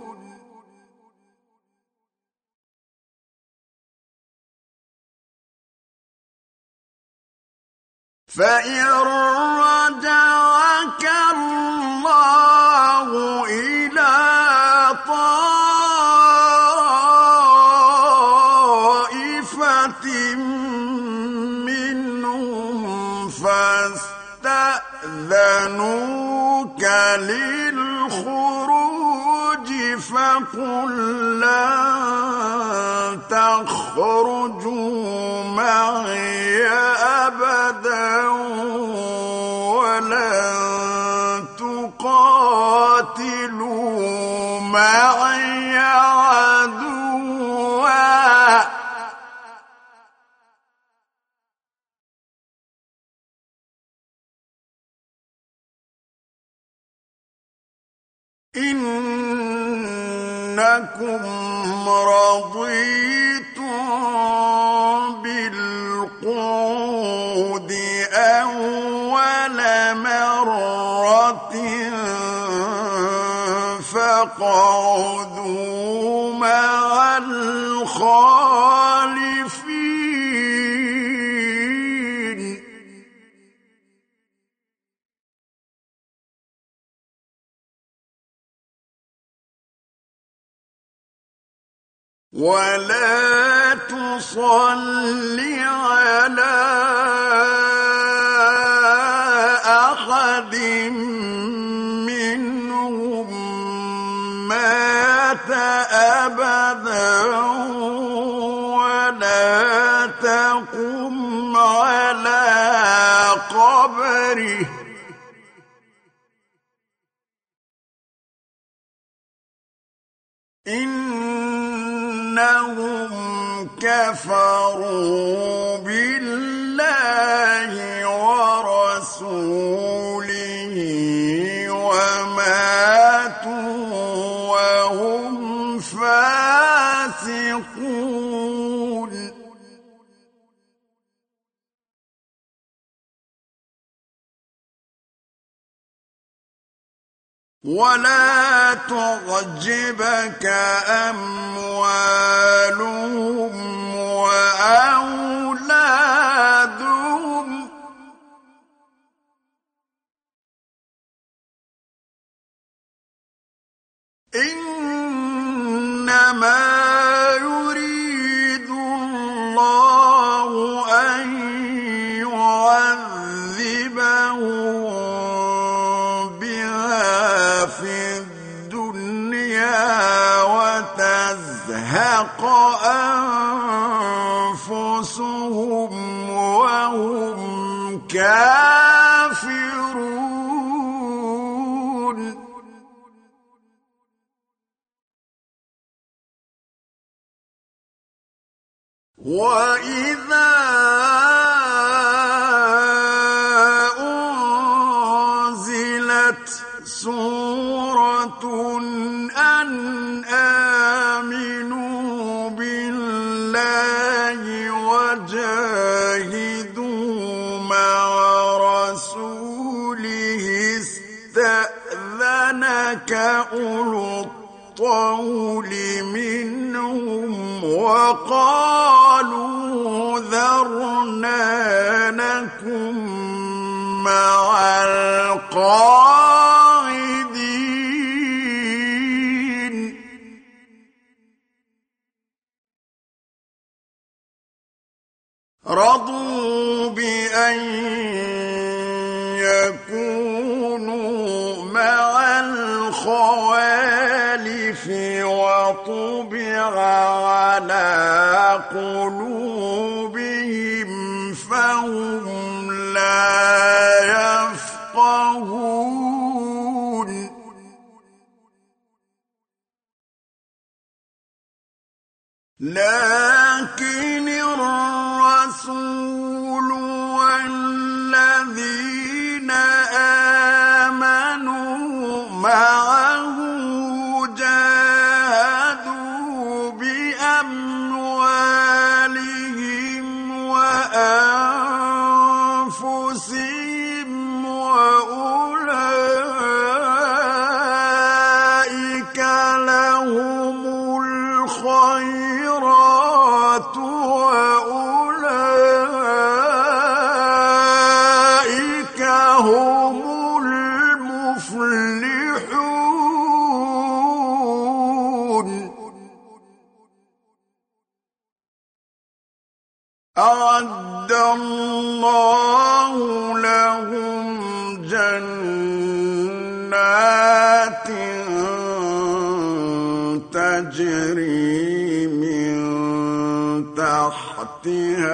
فإن رجعك الله إلى طائفة منهم فاستأذنوك للخروج فقل لن تخرجوا معي أبدا ولن تقاتلوا معي عدوا إنكم رضيتم بالقعود أول مرة فاقعدوا مع الخالفين ولا تصل على أحد منهم مات أبدا ولا تقم على قبره إنهم كفروا بالله ورسوله وماتوا وهم فاسقون ولا تعجبك أموالهم وأولادهم إنما يريد الله أن يعذبهم بها في الدنيا وتزهق أنفسهم وهم كافرون وإذا أنزلت سورة أن آمنوا بالله وجاهدوا مع رسوله استأذنك أولو الطول منهم وقالوا ذرنا نكن مع القاعدين رضوا بأن يكونوا مع الخوالف وطبع على قلوبهم فهم لا يفقهون لكن الرسول والذين آمنوا معه جاهدوا بأموالهم وأنفسهم وأولئك لهم الخيرات وأولئك هم المفلحون أعد الله لهم جنات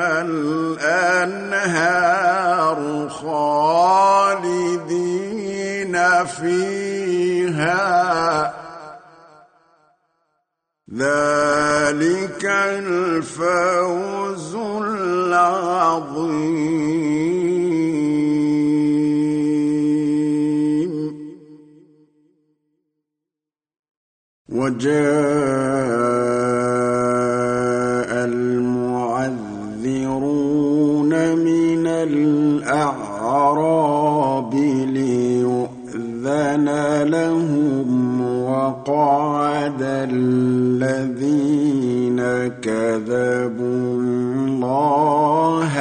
الأنهار خالدين فيها ذلك الفوز العظيم وجاء المعذرون من الأعراب ليؤذن لهم وقعد الذين كذبوا الله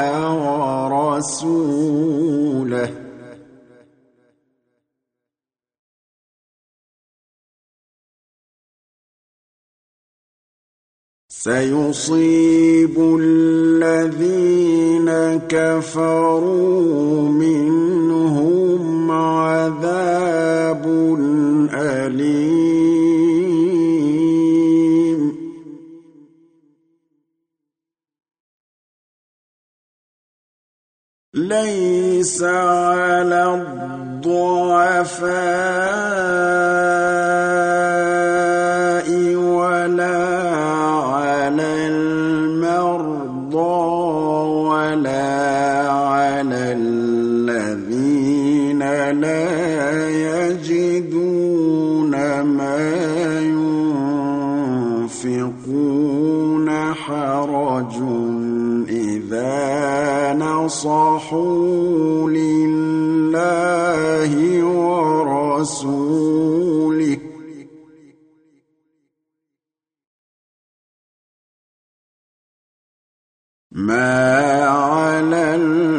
ورسوله سيصيب الذين كفروا منهم عذاب أليم ليس على الضعفاء ولا على المرضى ولا على الذين لا يجدون ما ينفقون حرج إذا نصحوا لله ورسوله ما على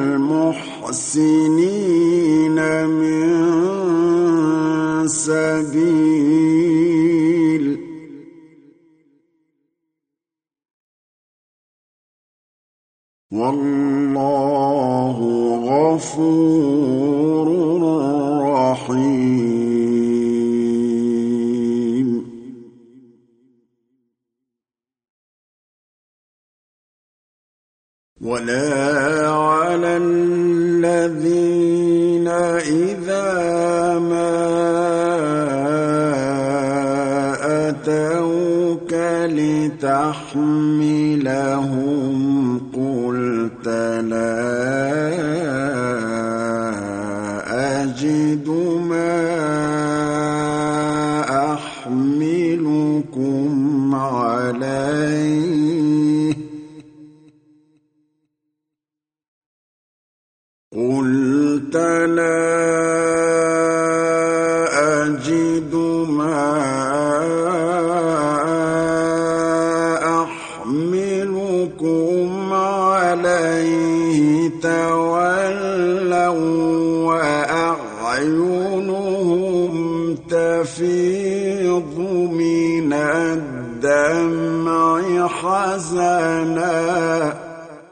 المحسنين من سبيل والله غفور رحيم ولا على الذين إذا ما أتوك لتحملهم قلت لا أجد ما أحملكم عليه قلت لا أجد ما أحملكم عليه تولوا وأعينهم تفيض من الدمع حزنا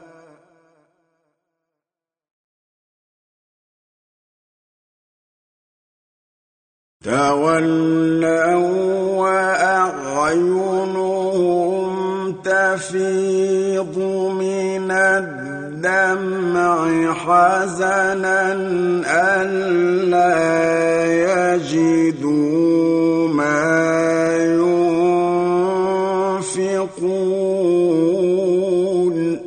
تولوا وأعينهم تفيض من الدمع حزنا ألا يجدوا ما ينفقون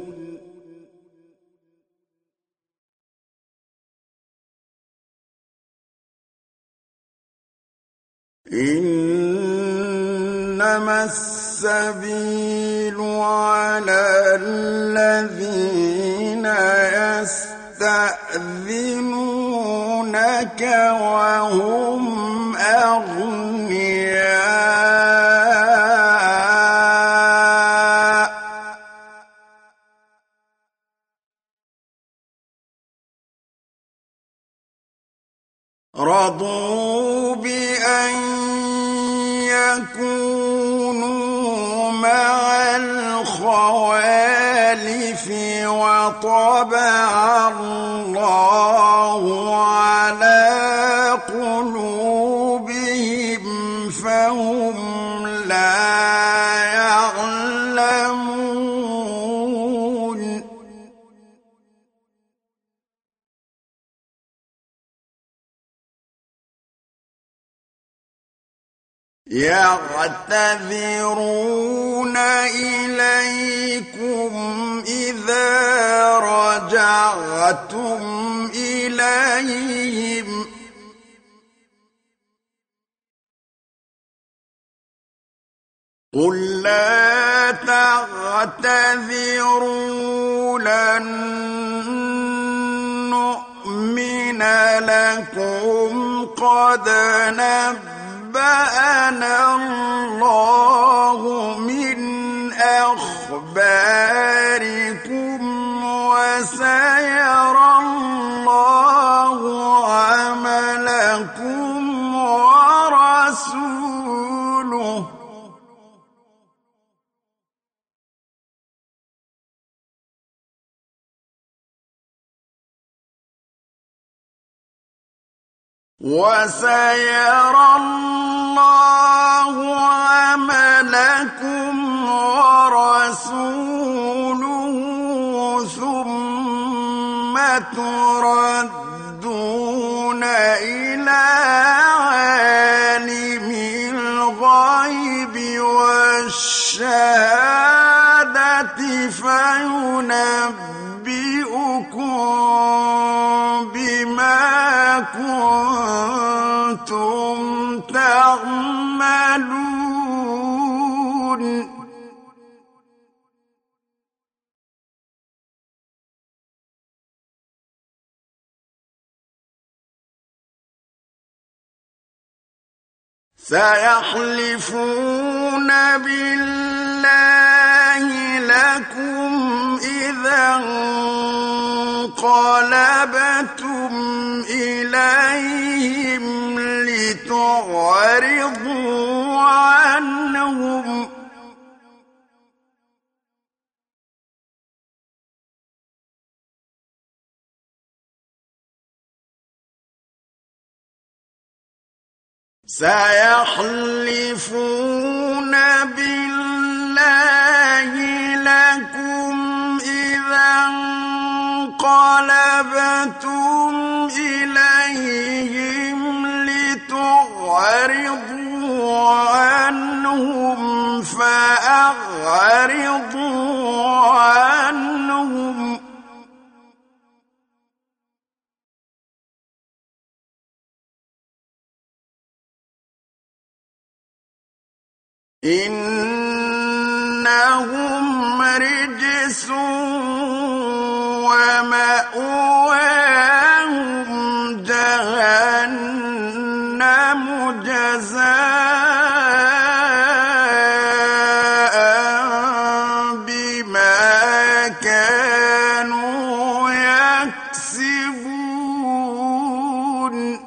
إنما السبيل على الذين يستأذنونك وهم أغنياء رضوا بأن يكونوا مع الخوالف وطبع الله على قلوبهم فهم لا يعلمون يعتذرون إليكم إذا رجعتم إليهم قل لا تعتذروا لن نؤمن لكم قد نبأنا الله من أخباركم وسيرى الله عملكم ورسوله وسيرى الله عملكم ورسوله ثم تردون إلى عالم الغيب والشهادة فينبئكم بما كنتم تعملون سيحلفون بالله لكم إذا انقلبتم إليهم لتعرضوا عنهم سيحلفون بالله لكم إذا انقلبتم إليهم لتعرضوا عنهم فأعرضوا عنهم إنهم رجس ومأواهم جهنم جزاء بما كانوا يكسبون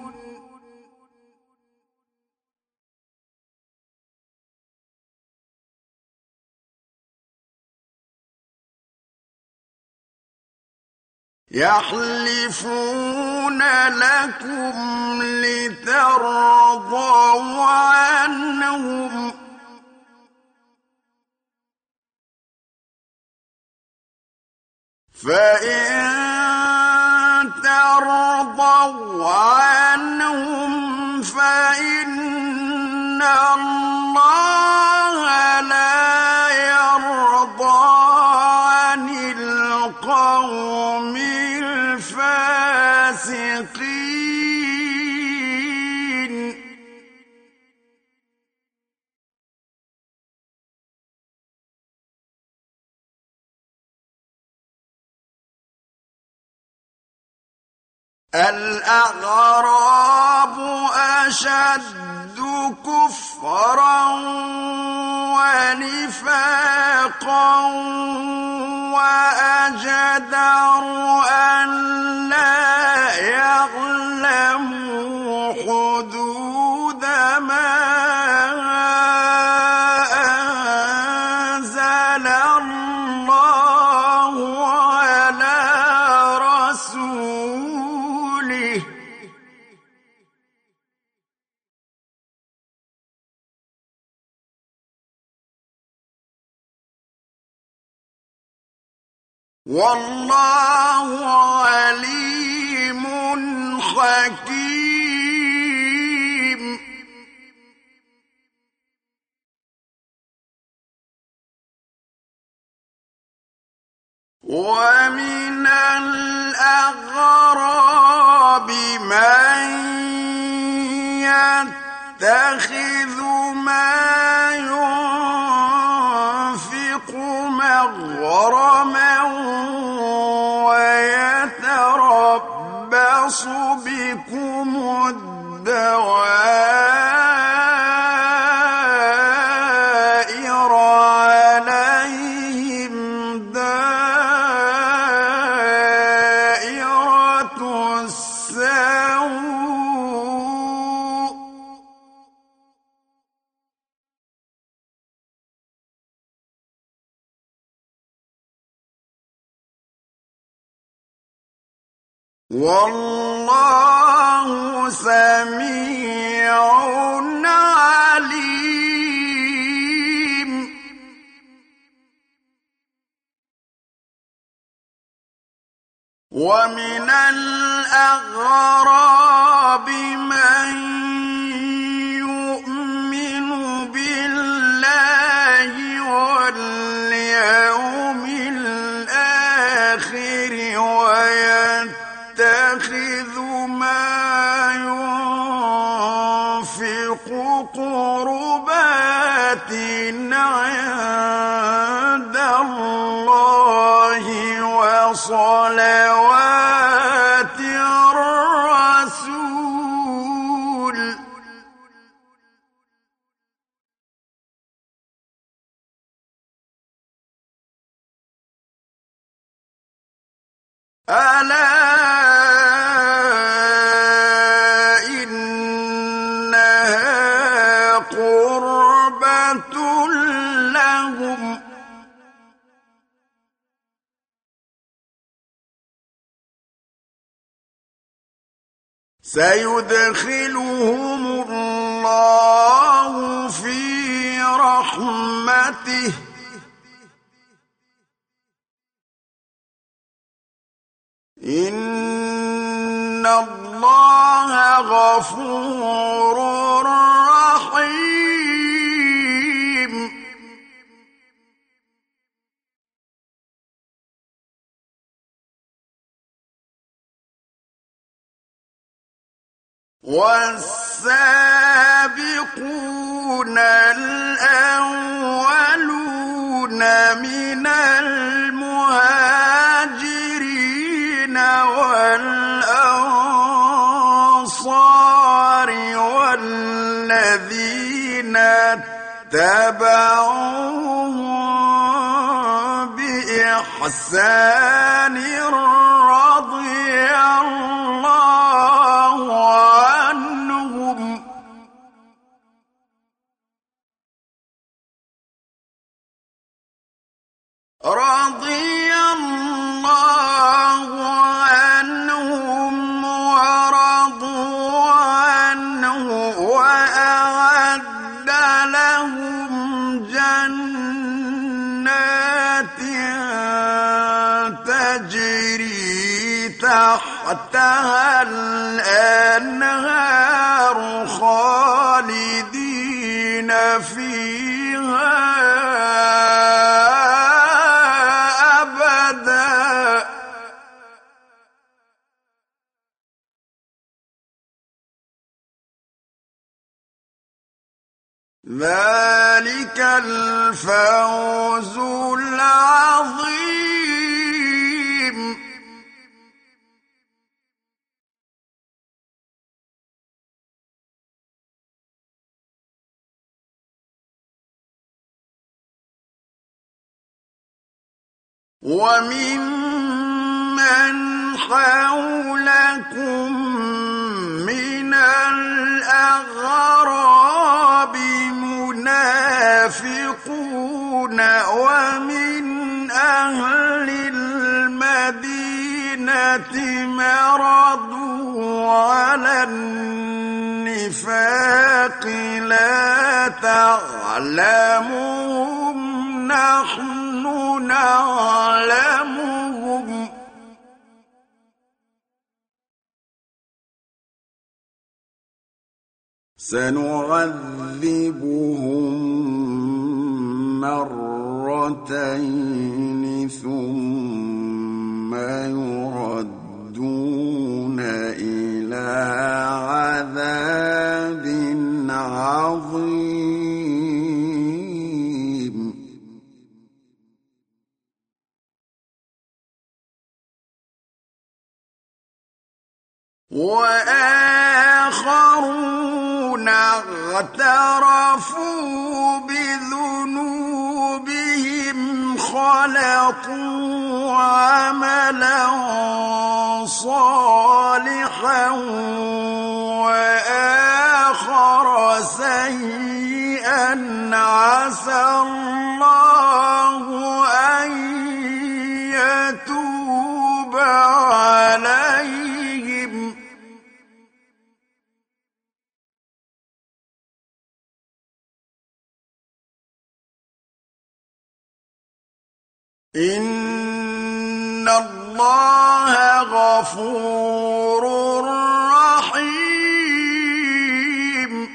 يحلفون لكم لترضوا عنهم فإن ترضوا عنهم فإن الله لا يرضى عن القوم الفاسقين الأعراب أشد كفرا ونفاقا وأجدر أن لا يعلموا حدود ما أنزل الله على رسوله والله عليم حكيم يتخذ ما ينفق مغرما ويتربص بكم الدوائر عليهم دائرة السوء والله سميع عليم. ومن الأغراب من يؤمن بالله واليوم الآخر ويتخذ ما ينفق قربات عند الله وصلوات الرسول ألا إنها قربة لهم سيدخلهم الله في رحمته إن الله غفور رحيم. والسابقون الأولون من المهاجرين والأنصار والذين اتبعوهم بإحسان رضي الله عنهم ورضوا عنه وأعد لهم جنات تجري تحتها الأنهار خالدين فيها أبدا ذلك الفوز العظيم. وممن حولكم من الأغراب منافقون ومن أهل المدينة مرضوا على النفاق لا تعلمهم نحن نعلمهم سنعذبهم مرتين ثم يردون إلى عذاب وآخرون اغترفوا بذنوبهم خلطوا عملا صالحا وآخر سيئا عسى الله أن يتوب عليهم إن الله غفور رحيم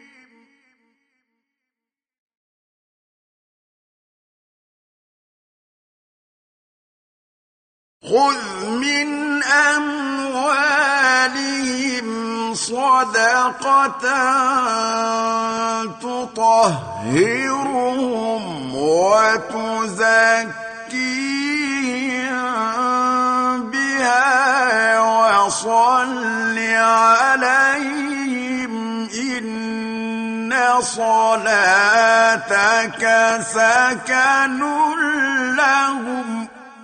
خذ من أموالهم صدقة تطهرهم وتزكيهم بها وصل عليهم إن صلاتك سكن لهم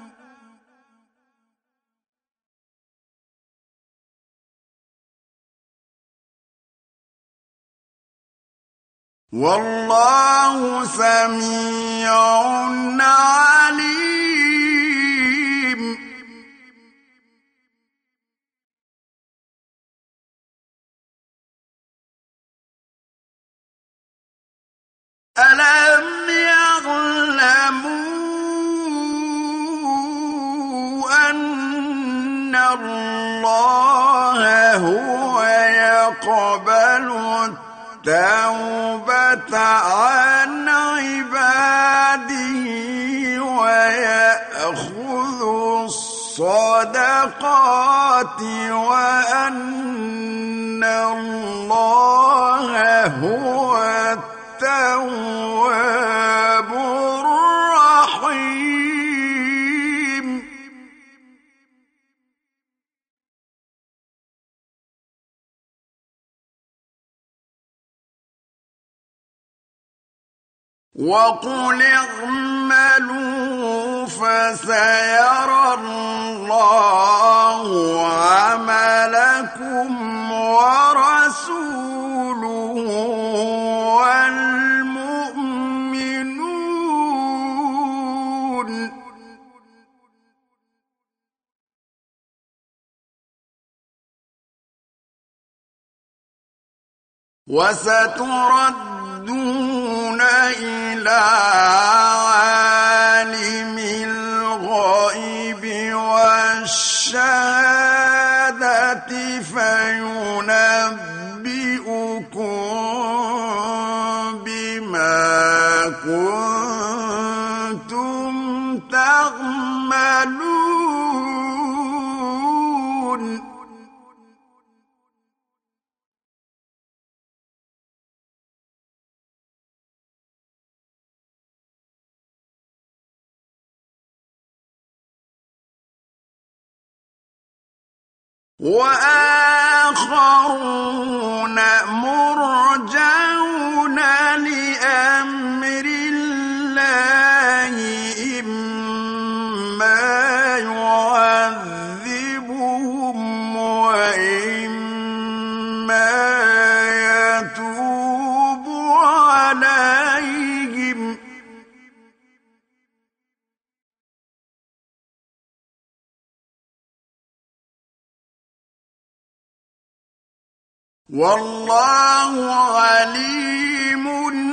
والله سميع عليم ألم يعلموا أن الله هو يقبل التوبة عن عباده ويأخذ الصدقات وأن الله هو التواب الرحيم وقل اعملوا فسيرى الله عملكم ورسوله والمؤمنون وستردون إلى عالم الغيب والشهادة فينبئكم بما كنتم تعملون وآخرون مرجون لأمر الله إما يعذبهم وإما يتوب عليهم والله عليم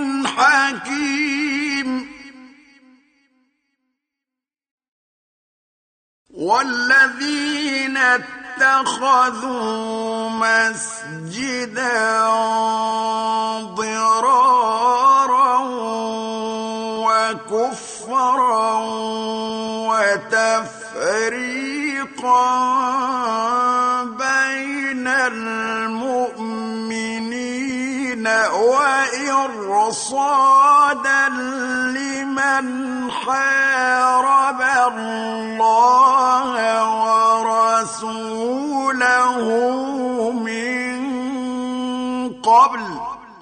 حكيم والذين اتخذوا مسجدا ضرارا وكفرا وتفريقا بين المؤمنين وإرصادا لمن حارب الله ورسوله له من قبل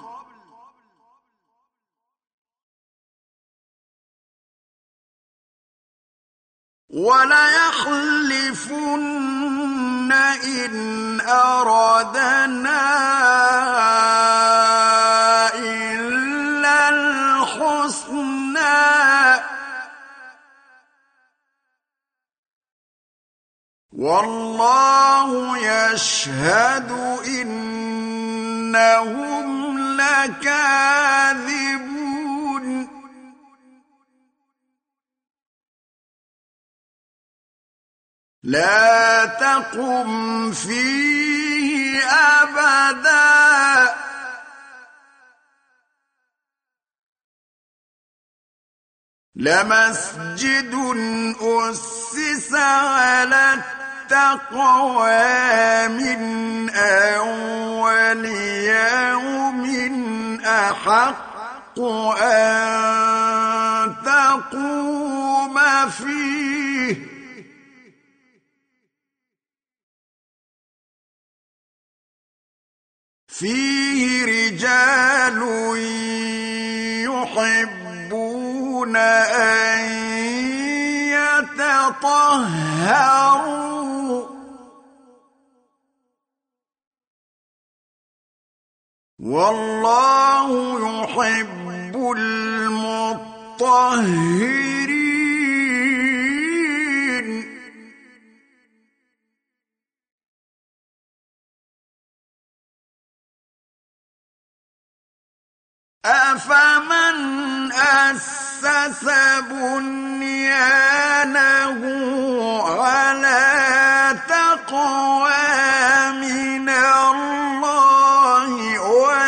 وليحلفن إن أردنا إلا الحسنى والله يشهد إنهم لكاذبون لا تقم فيه أبدا لمسجد أسس على التقوى من أول يوم أحق أن تقوم فيه رجال يحبون أن يتطهروا والله يحب المطهرين أفمن أسس بنيانه على تقوى من الله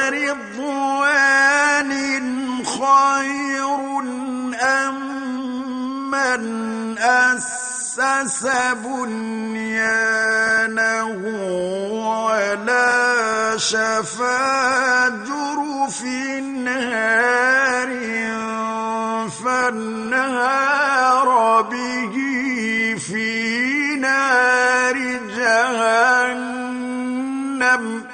ورضوان خير أم من أسس بنيانه على شفا جرف نار فانهار به في نار جهنم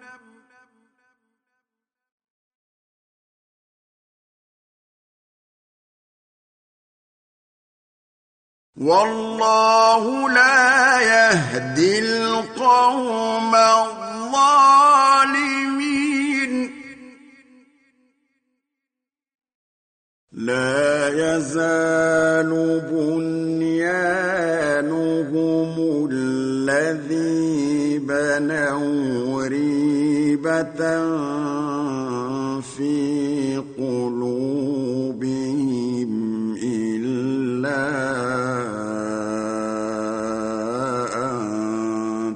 والله لا يهدي القوم الظالمين لا يزال بنيانهم الذي بنوا ريبة في قلوبهم إلا أن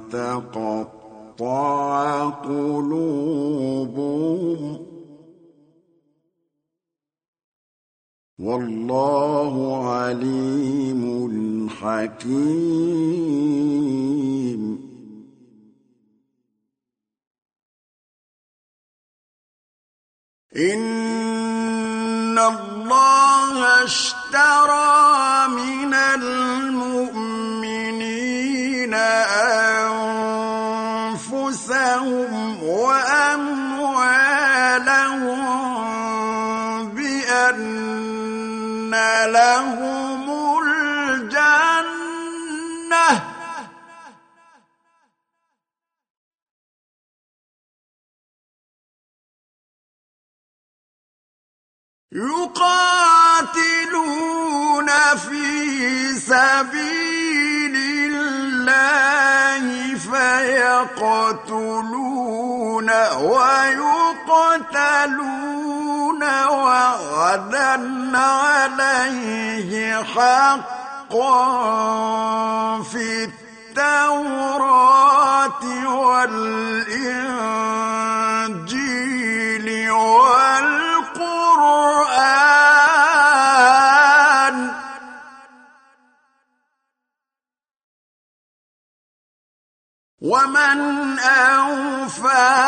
تقطع قلوبهم والله عليم حكيم إن الله اشترى من المؤمنين أنفسهم وأموالهم بأن لهم الجنة يقاتلون في سبيل الله فيقتلون ويقتلون وعدا عليه حقا في التوراة والإنجيل والقرآن ومن أوفى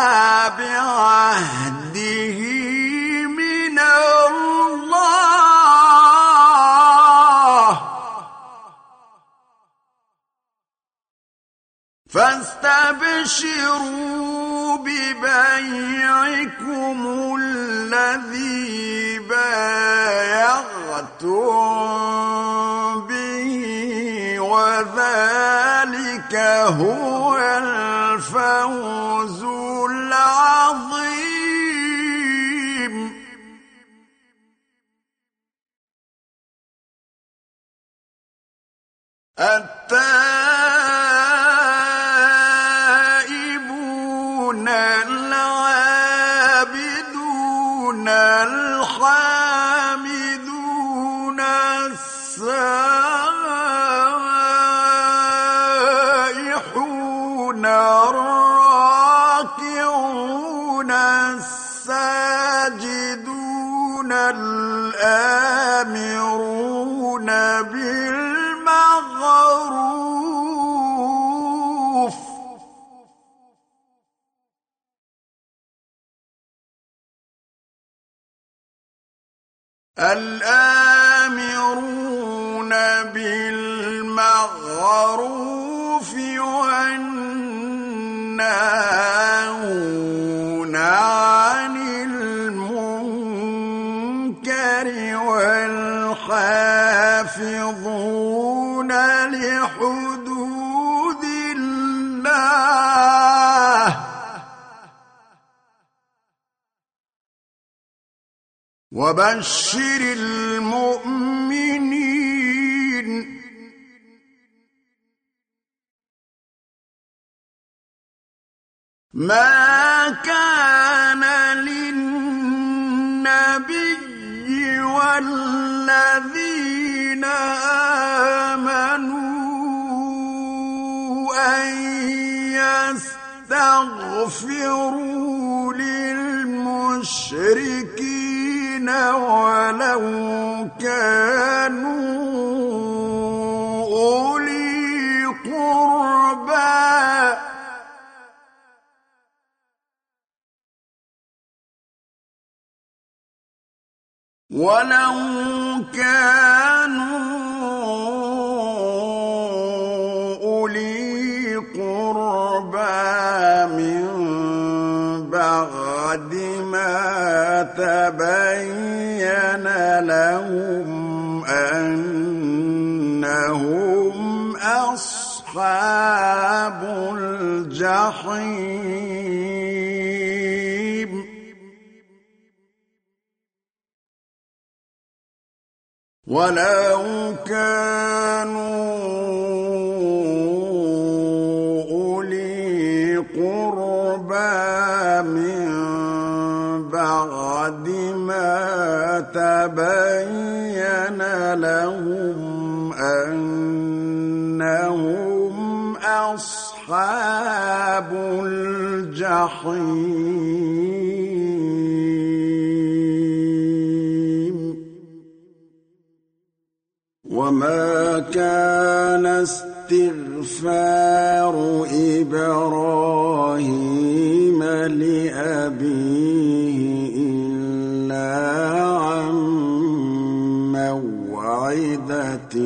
بعهده من الله فاستبشروا ببيعكم الذي بايعتم به وذلك هو الفوز العظيم. التائبون العابدون الحامدون السائحون الراكعون الساجدون الآمرون بالمعروف والناهون عن المنكر والحافظون لحدود الله وبشر المؤمنين. ما كان للنبي والذين آمنوا أن يستغفروا للمشركين ولو كانوا أولي قربى من بعد ما تبين لهم أنهم أصحاب الجحيم. ولو كانوا أولي قربى من بعد ما تبين لهم أنهم أصحاب الجحيم. وما كان استغفار إبراهيم لأبيه إلا عن موعدة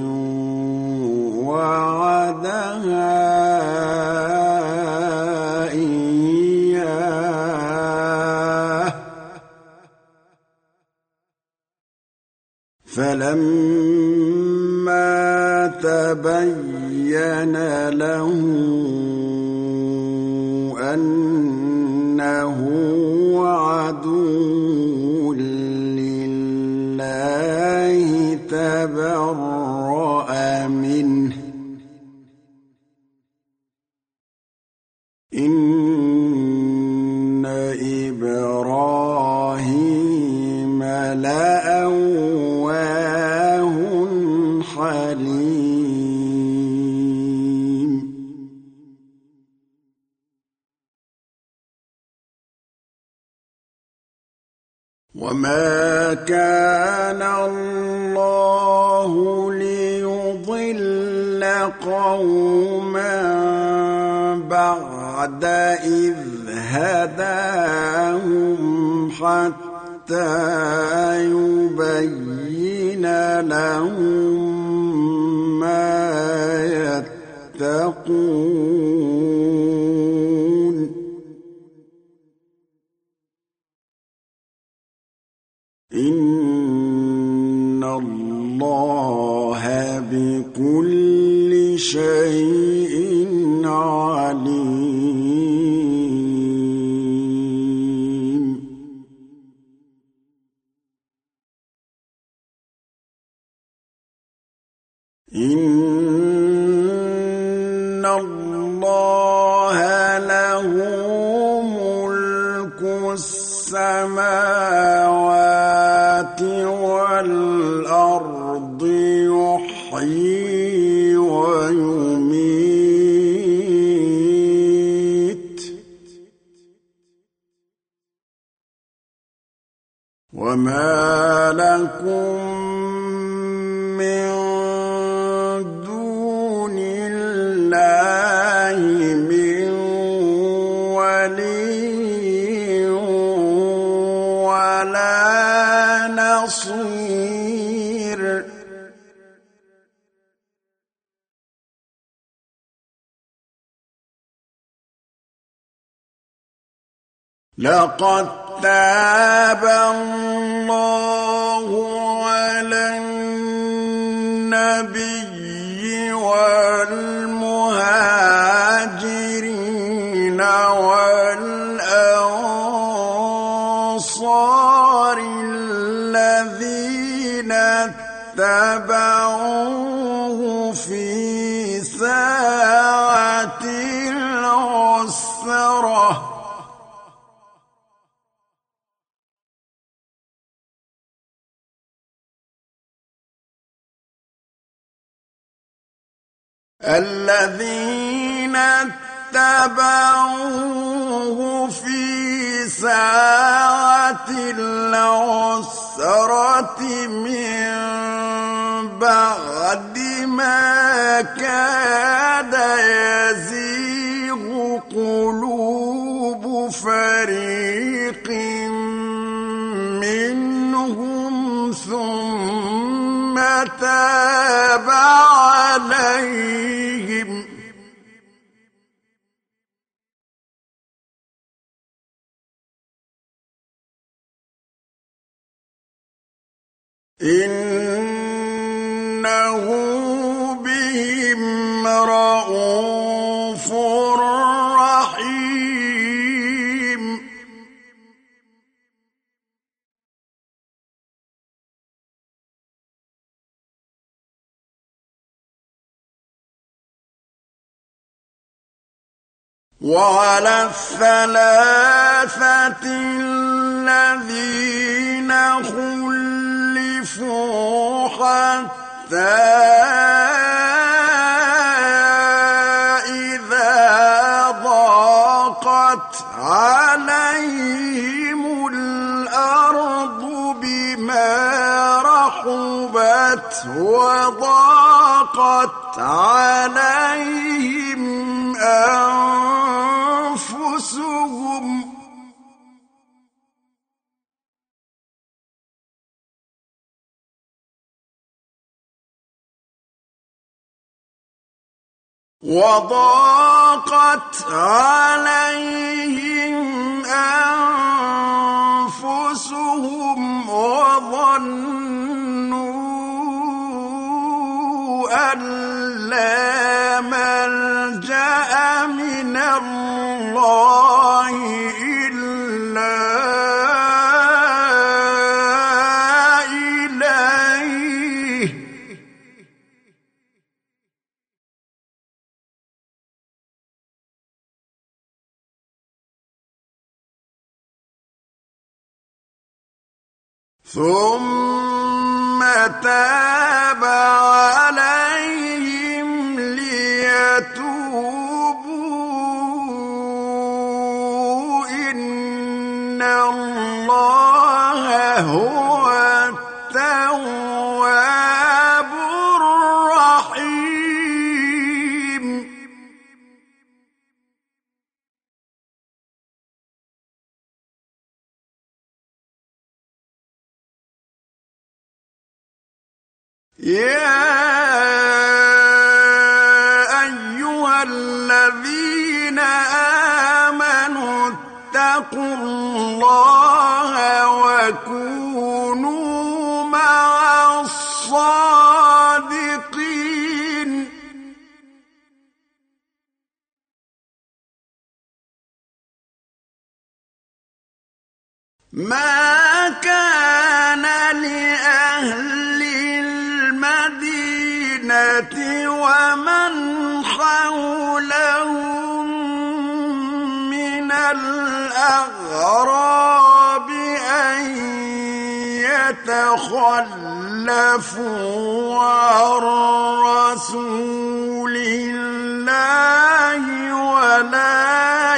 وعدها إياه فلما تبين له أنه عدو لله تبرأ منه إن إبراهيم لأواه حليم. وما كان الله ليضل قوما بعد إذ هداهم حتى يبين لهم ما يتقون إِنَّ اللَّهَ لَهُ مُلْكُ السَّمَاوَاتِ وَالْأَرْضِ يُحْيِي وَيُمِيتُ وَمَا لَكُم مِّن دُونِ اللَّهِ مِن وَلِيٍّ وَلَا نَصِيرٍ لَقَد تَّابَ اللَّهُ عَلَى النَّبِيِّ وَالْمُهَاجِرِينَ وَالْأَنصَارِ الَّذِينَ اتَّبَعُوهُ فِي سَاعَةِ الْعُسْرَةِ الذين اتبعوه في ساعة العسرة من بعد ما كاد يزيغ قلوب فريق منهم ثم تاب عليهم إنه بهم رءوف رحيم وعلى الثلاثة الذين خُلِّفُوا حتى إذا ضاقت عليهم الأرض بما رحبت وضاقت عليهم أنفسهم وظنوا أن لا ملجأ من الله إلا إليه ثم تاب عليهم ليتوبوا إن الله هو التواب الرحيم يا أيها الذين آمنوا اتقوا الله وكونوا مع الصادقين ما كان لأهل المدينة ومن حولهم من الأعراب أن يتخلفوا عن رسول الله ولا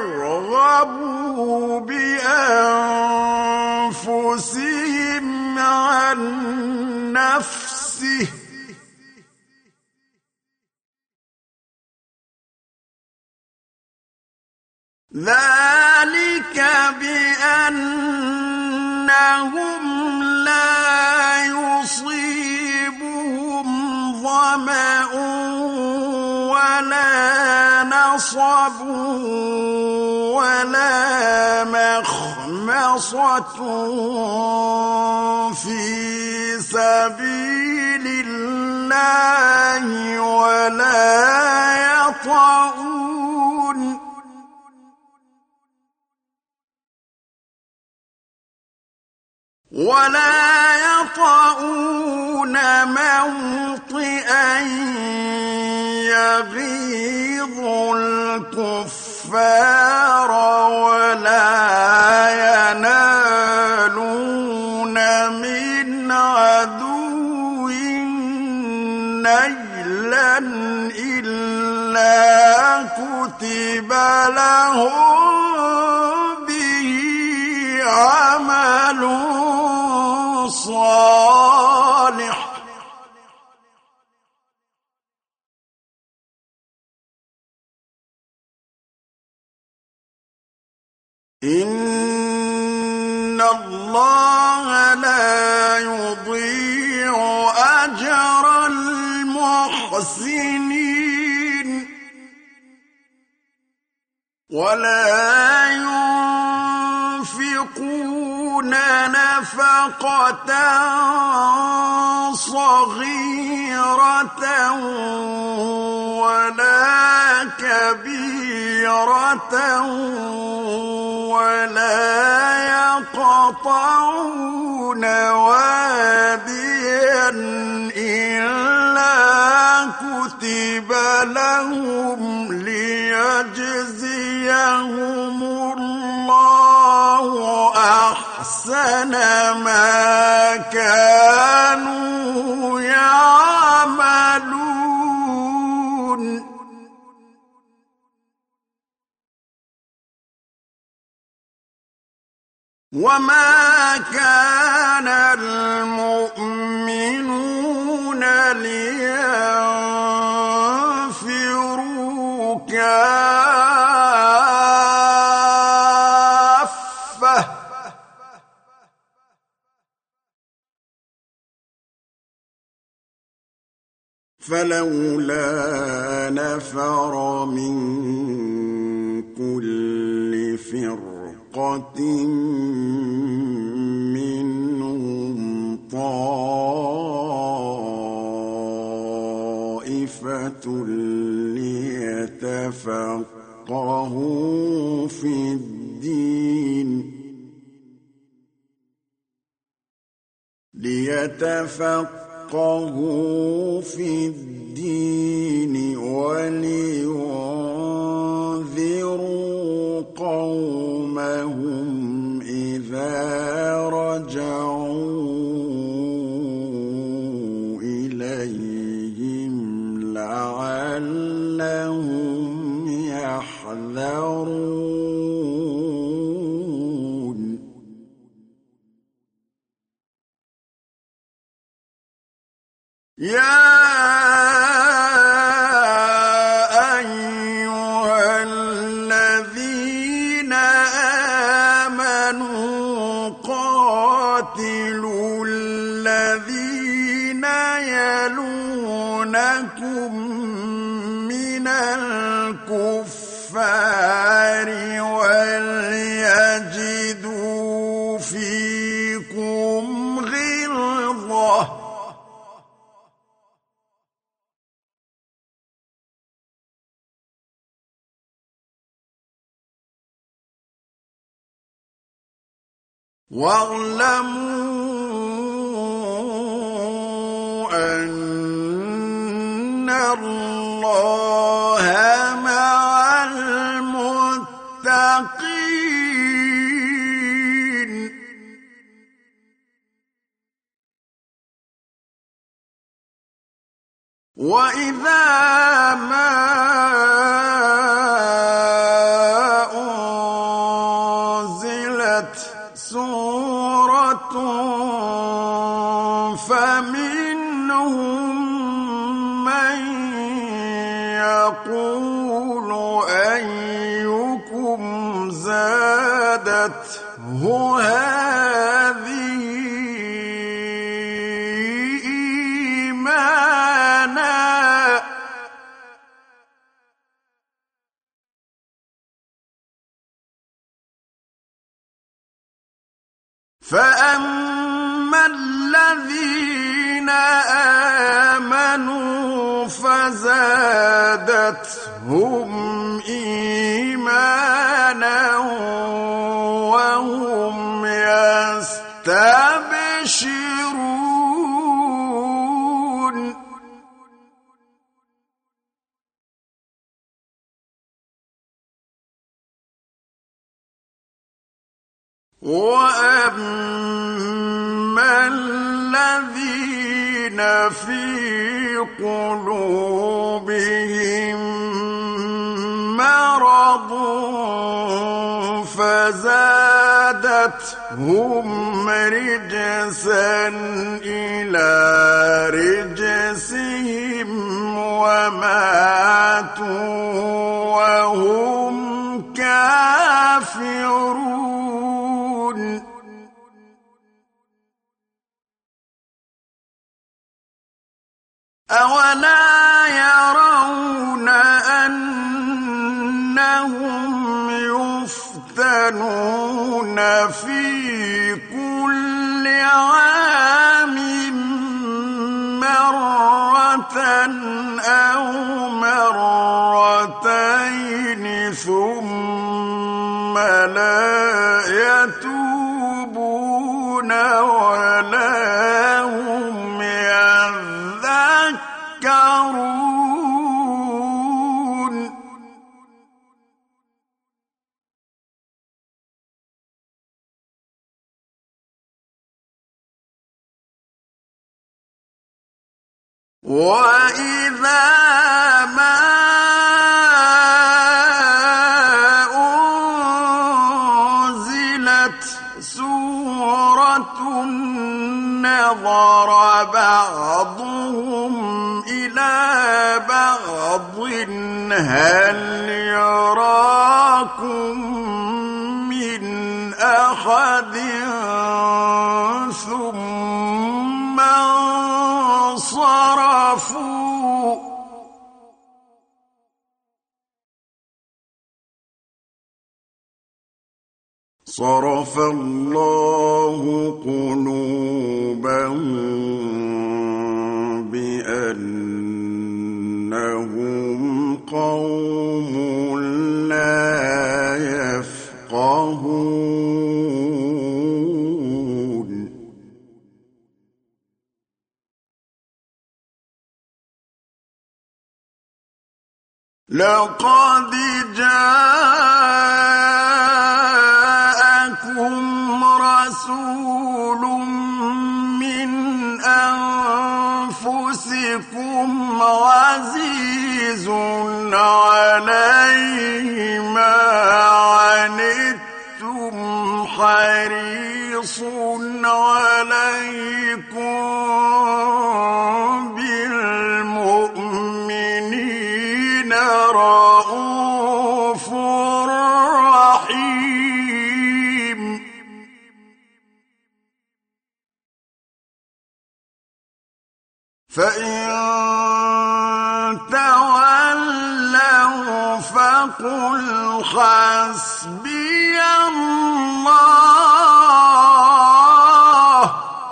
يرغبوا بأنفسهم عن نفسه ذلك بأنهم لا يصيبهم ظمأ ولا نصب ولا مخمصة في سبيل الله ولا يطؤون موطئا يغيظ الكفار ولا ينالون من عدو نيلا إلا كتب لهم به عمل صالح إن الله لا يضيع أجر المحسنين ولا ينفقون نفقة صغيرة ولا كبيرة ولا يقطعون واديا إلا كتب لهم ليجزيهم الله أحسن ما كانوا يعملون وما كان المؤمنون لينفروا كافة فلولا نفر من كل فرقة منهم طائفة ليتفقهوا في الدين ولينذروا قومهم إذا رجعوا إليهم لعلهم يحذرون يا أيها الذين آمنوا قاتلوا الذين يلونكم من الكفار وليجدوا فيكم غلظة واعلموا أن الله مع المتقين وإذا ما أنزلت سورة فمنهم من يقول أيكم زادته هذه إيمانا فأما الذين آمنوا فزادتهم إيمانا وهم يستبشرون وأما الذين في قلوبهم مرض فزادتهم رجسا إلى رجسهم وماتوا وهم كافرون أولا يرون أنهم يفتنون في كل عام مرة أو مرتين ثم لا يتوبون ولا هم يذكرون وإذا ما أنزلت سورة نظر بعضهم إلى بعض هل يراكم من أحد ثم انصرفوا صرف الله قلوبهم بأنهم قوم لا يفقهون لقد جاءكم رسول من أنفسكم عزيز عليه ما عنتم حريص عليكم بالمؤمنين رءوف رحيم فإن تولوا فقل حسبي الله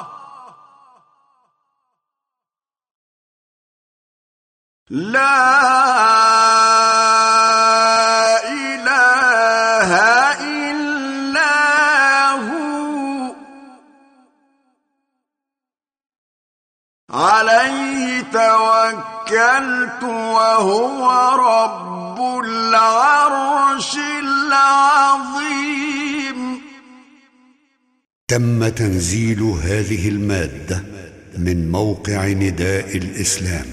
لا إله إلا هو عليه توكلت وهو رب العرش العظيم. تم تنزيل هذه المادة من موقع نداء الإسلام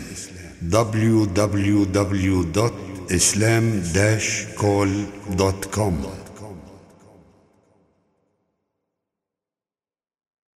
www.islam-call.com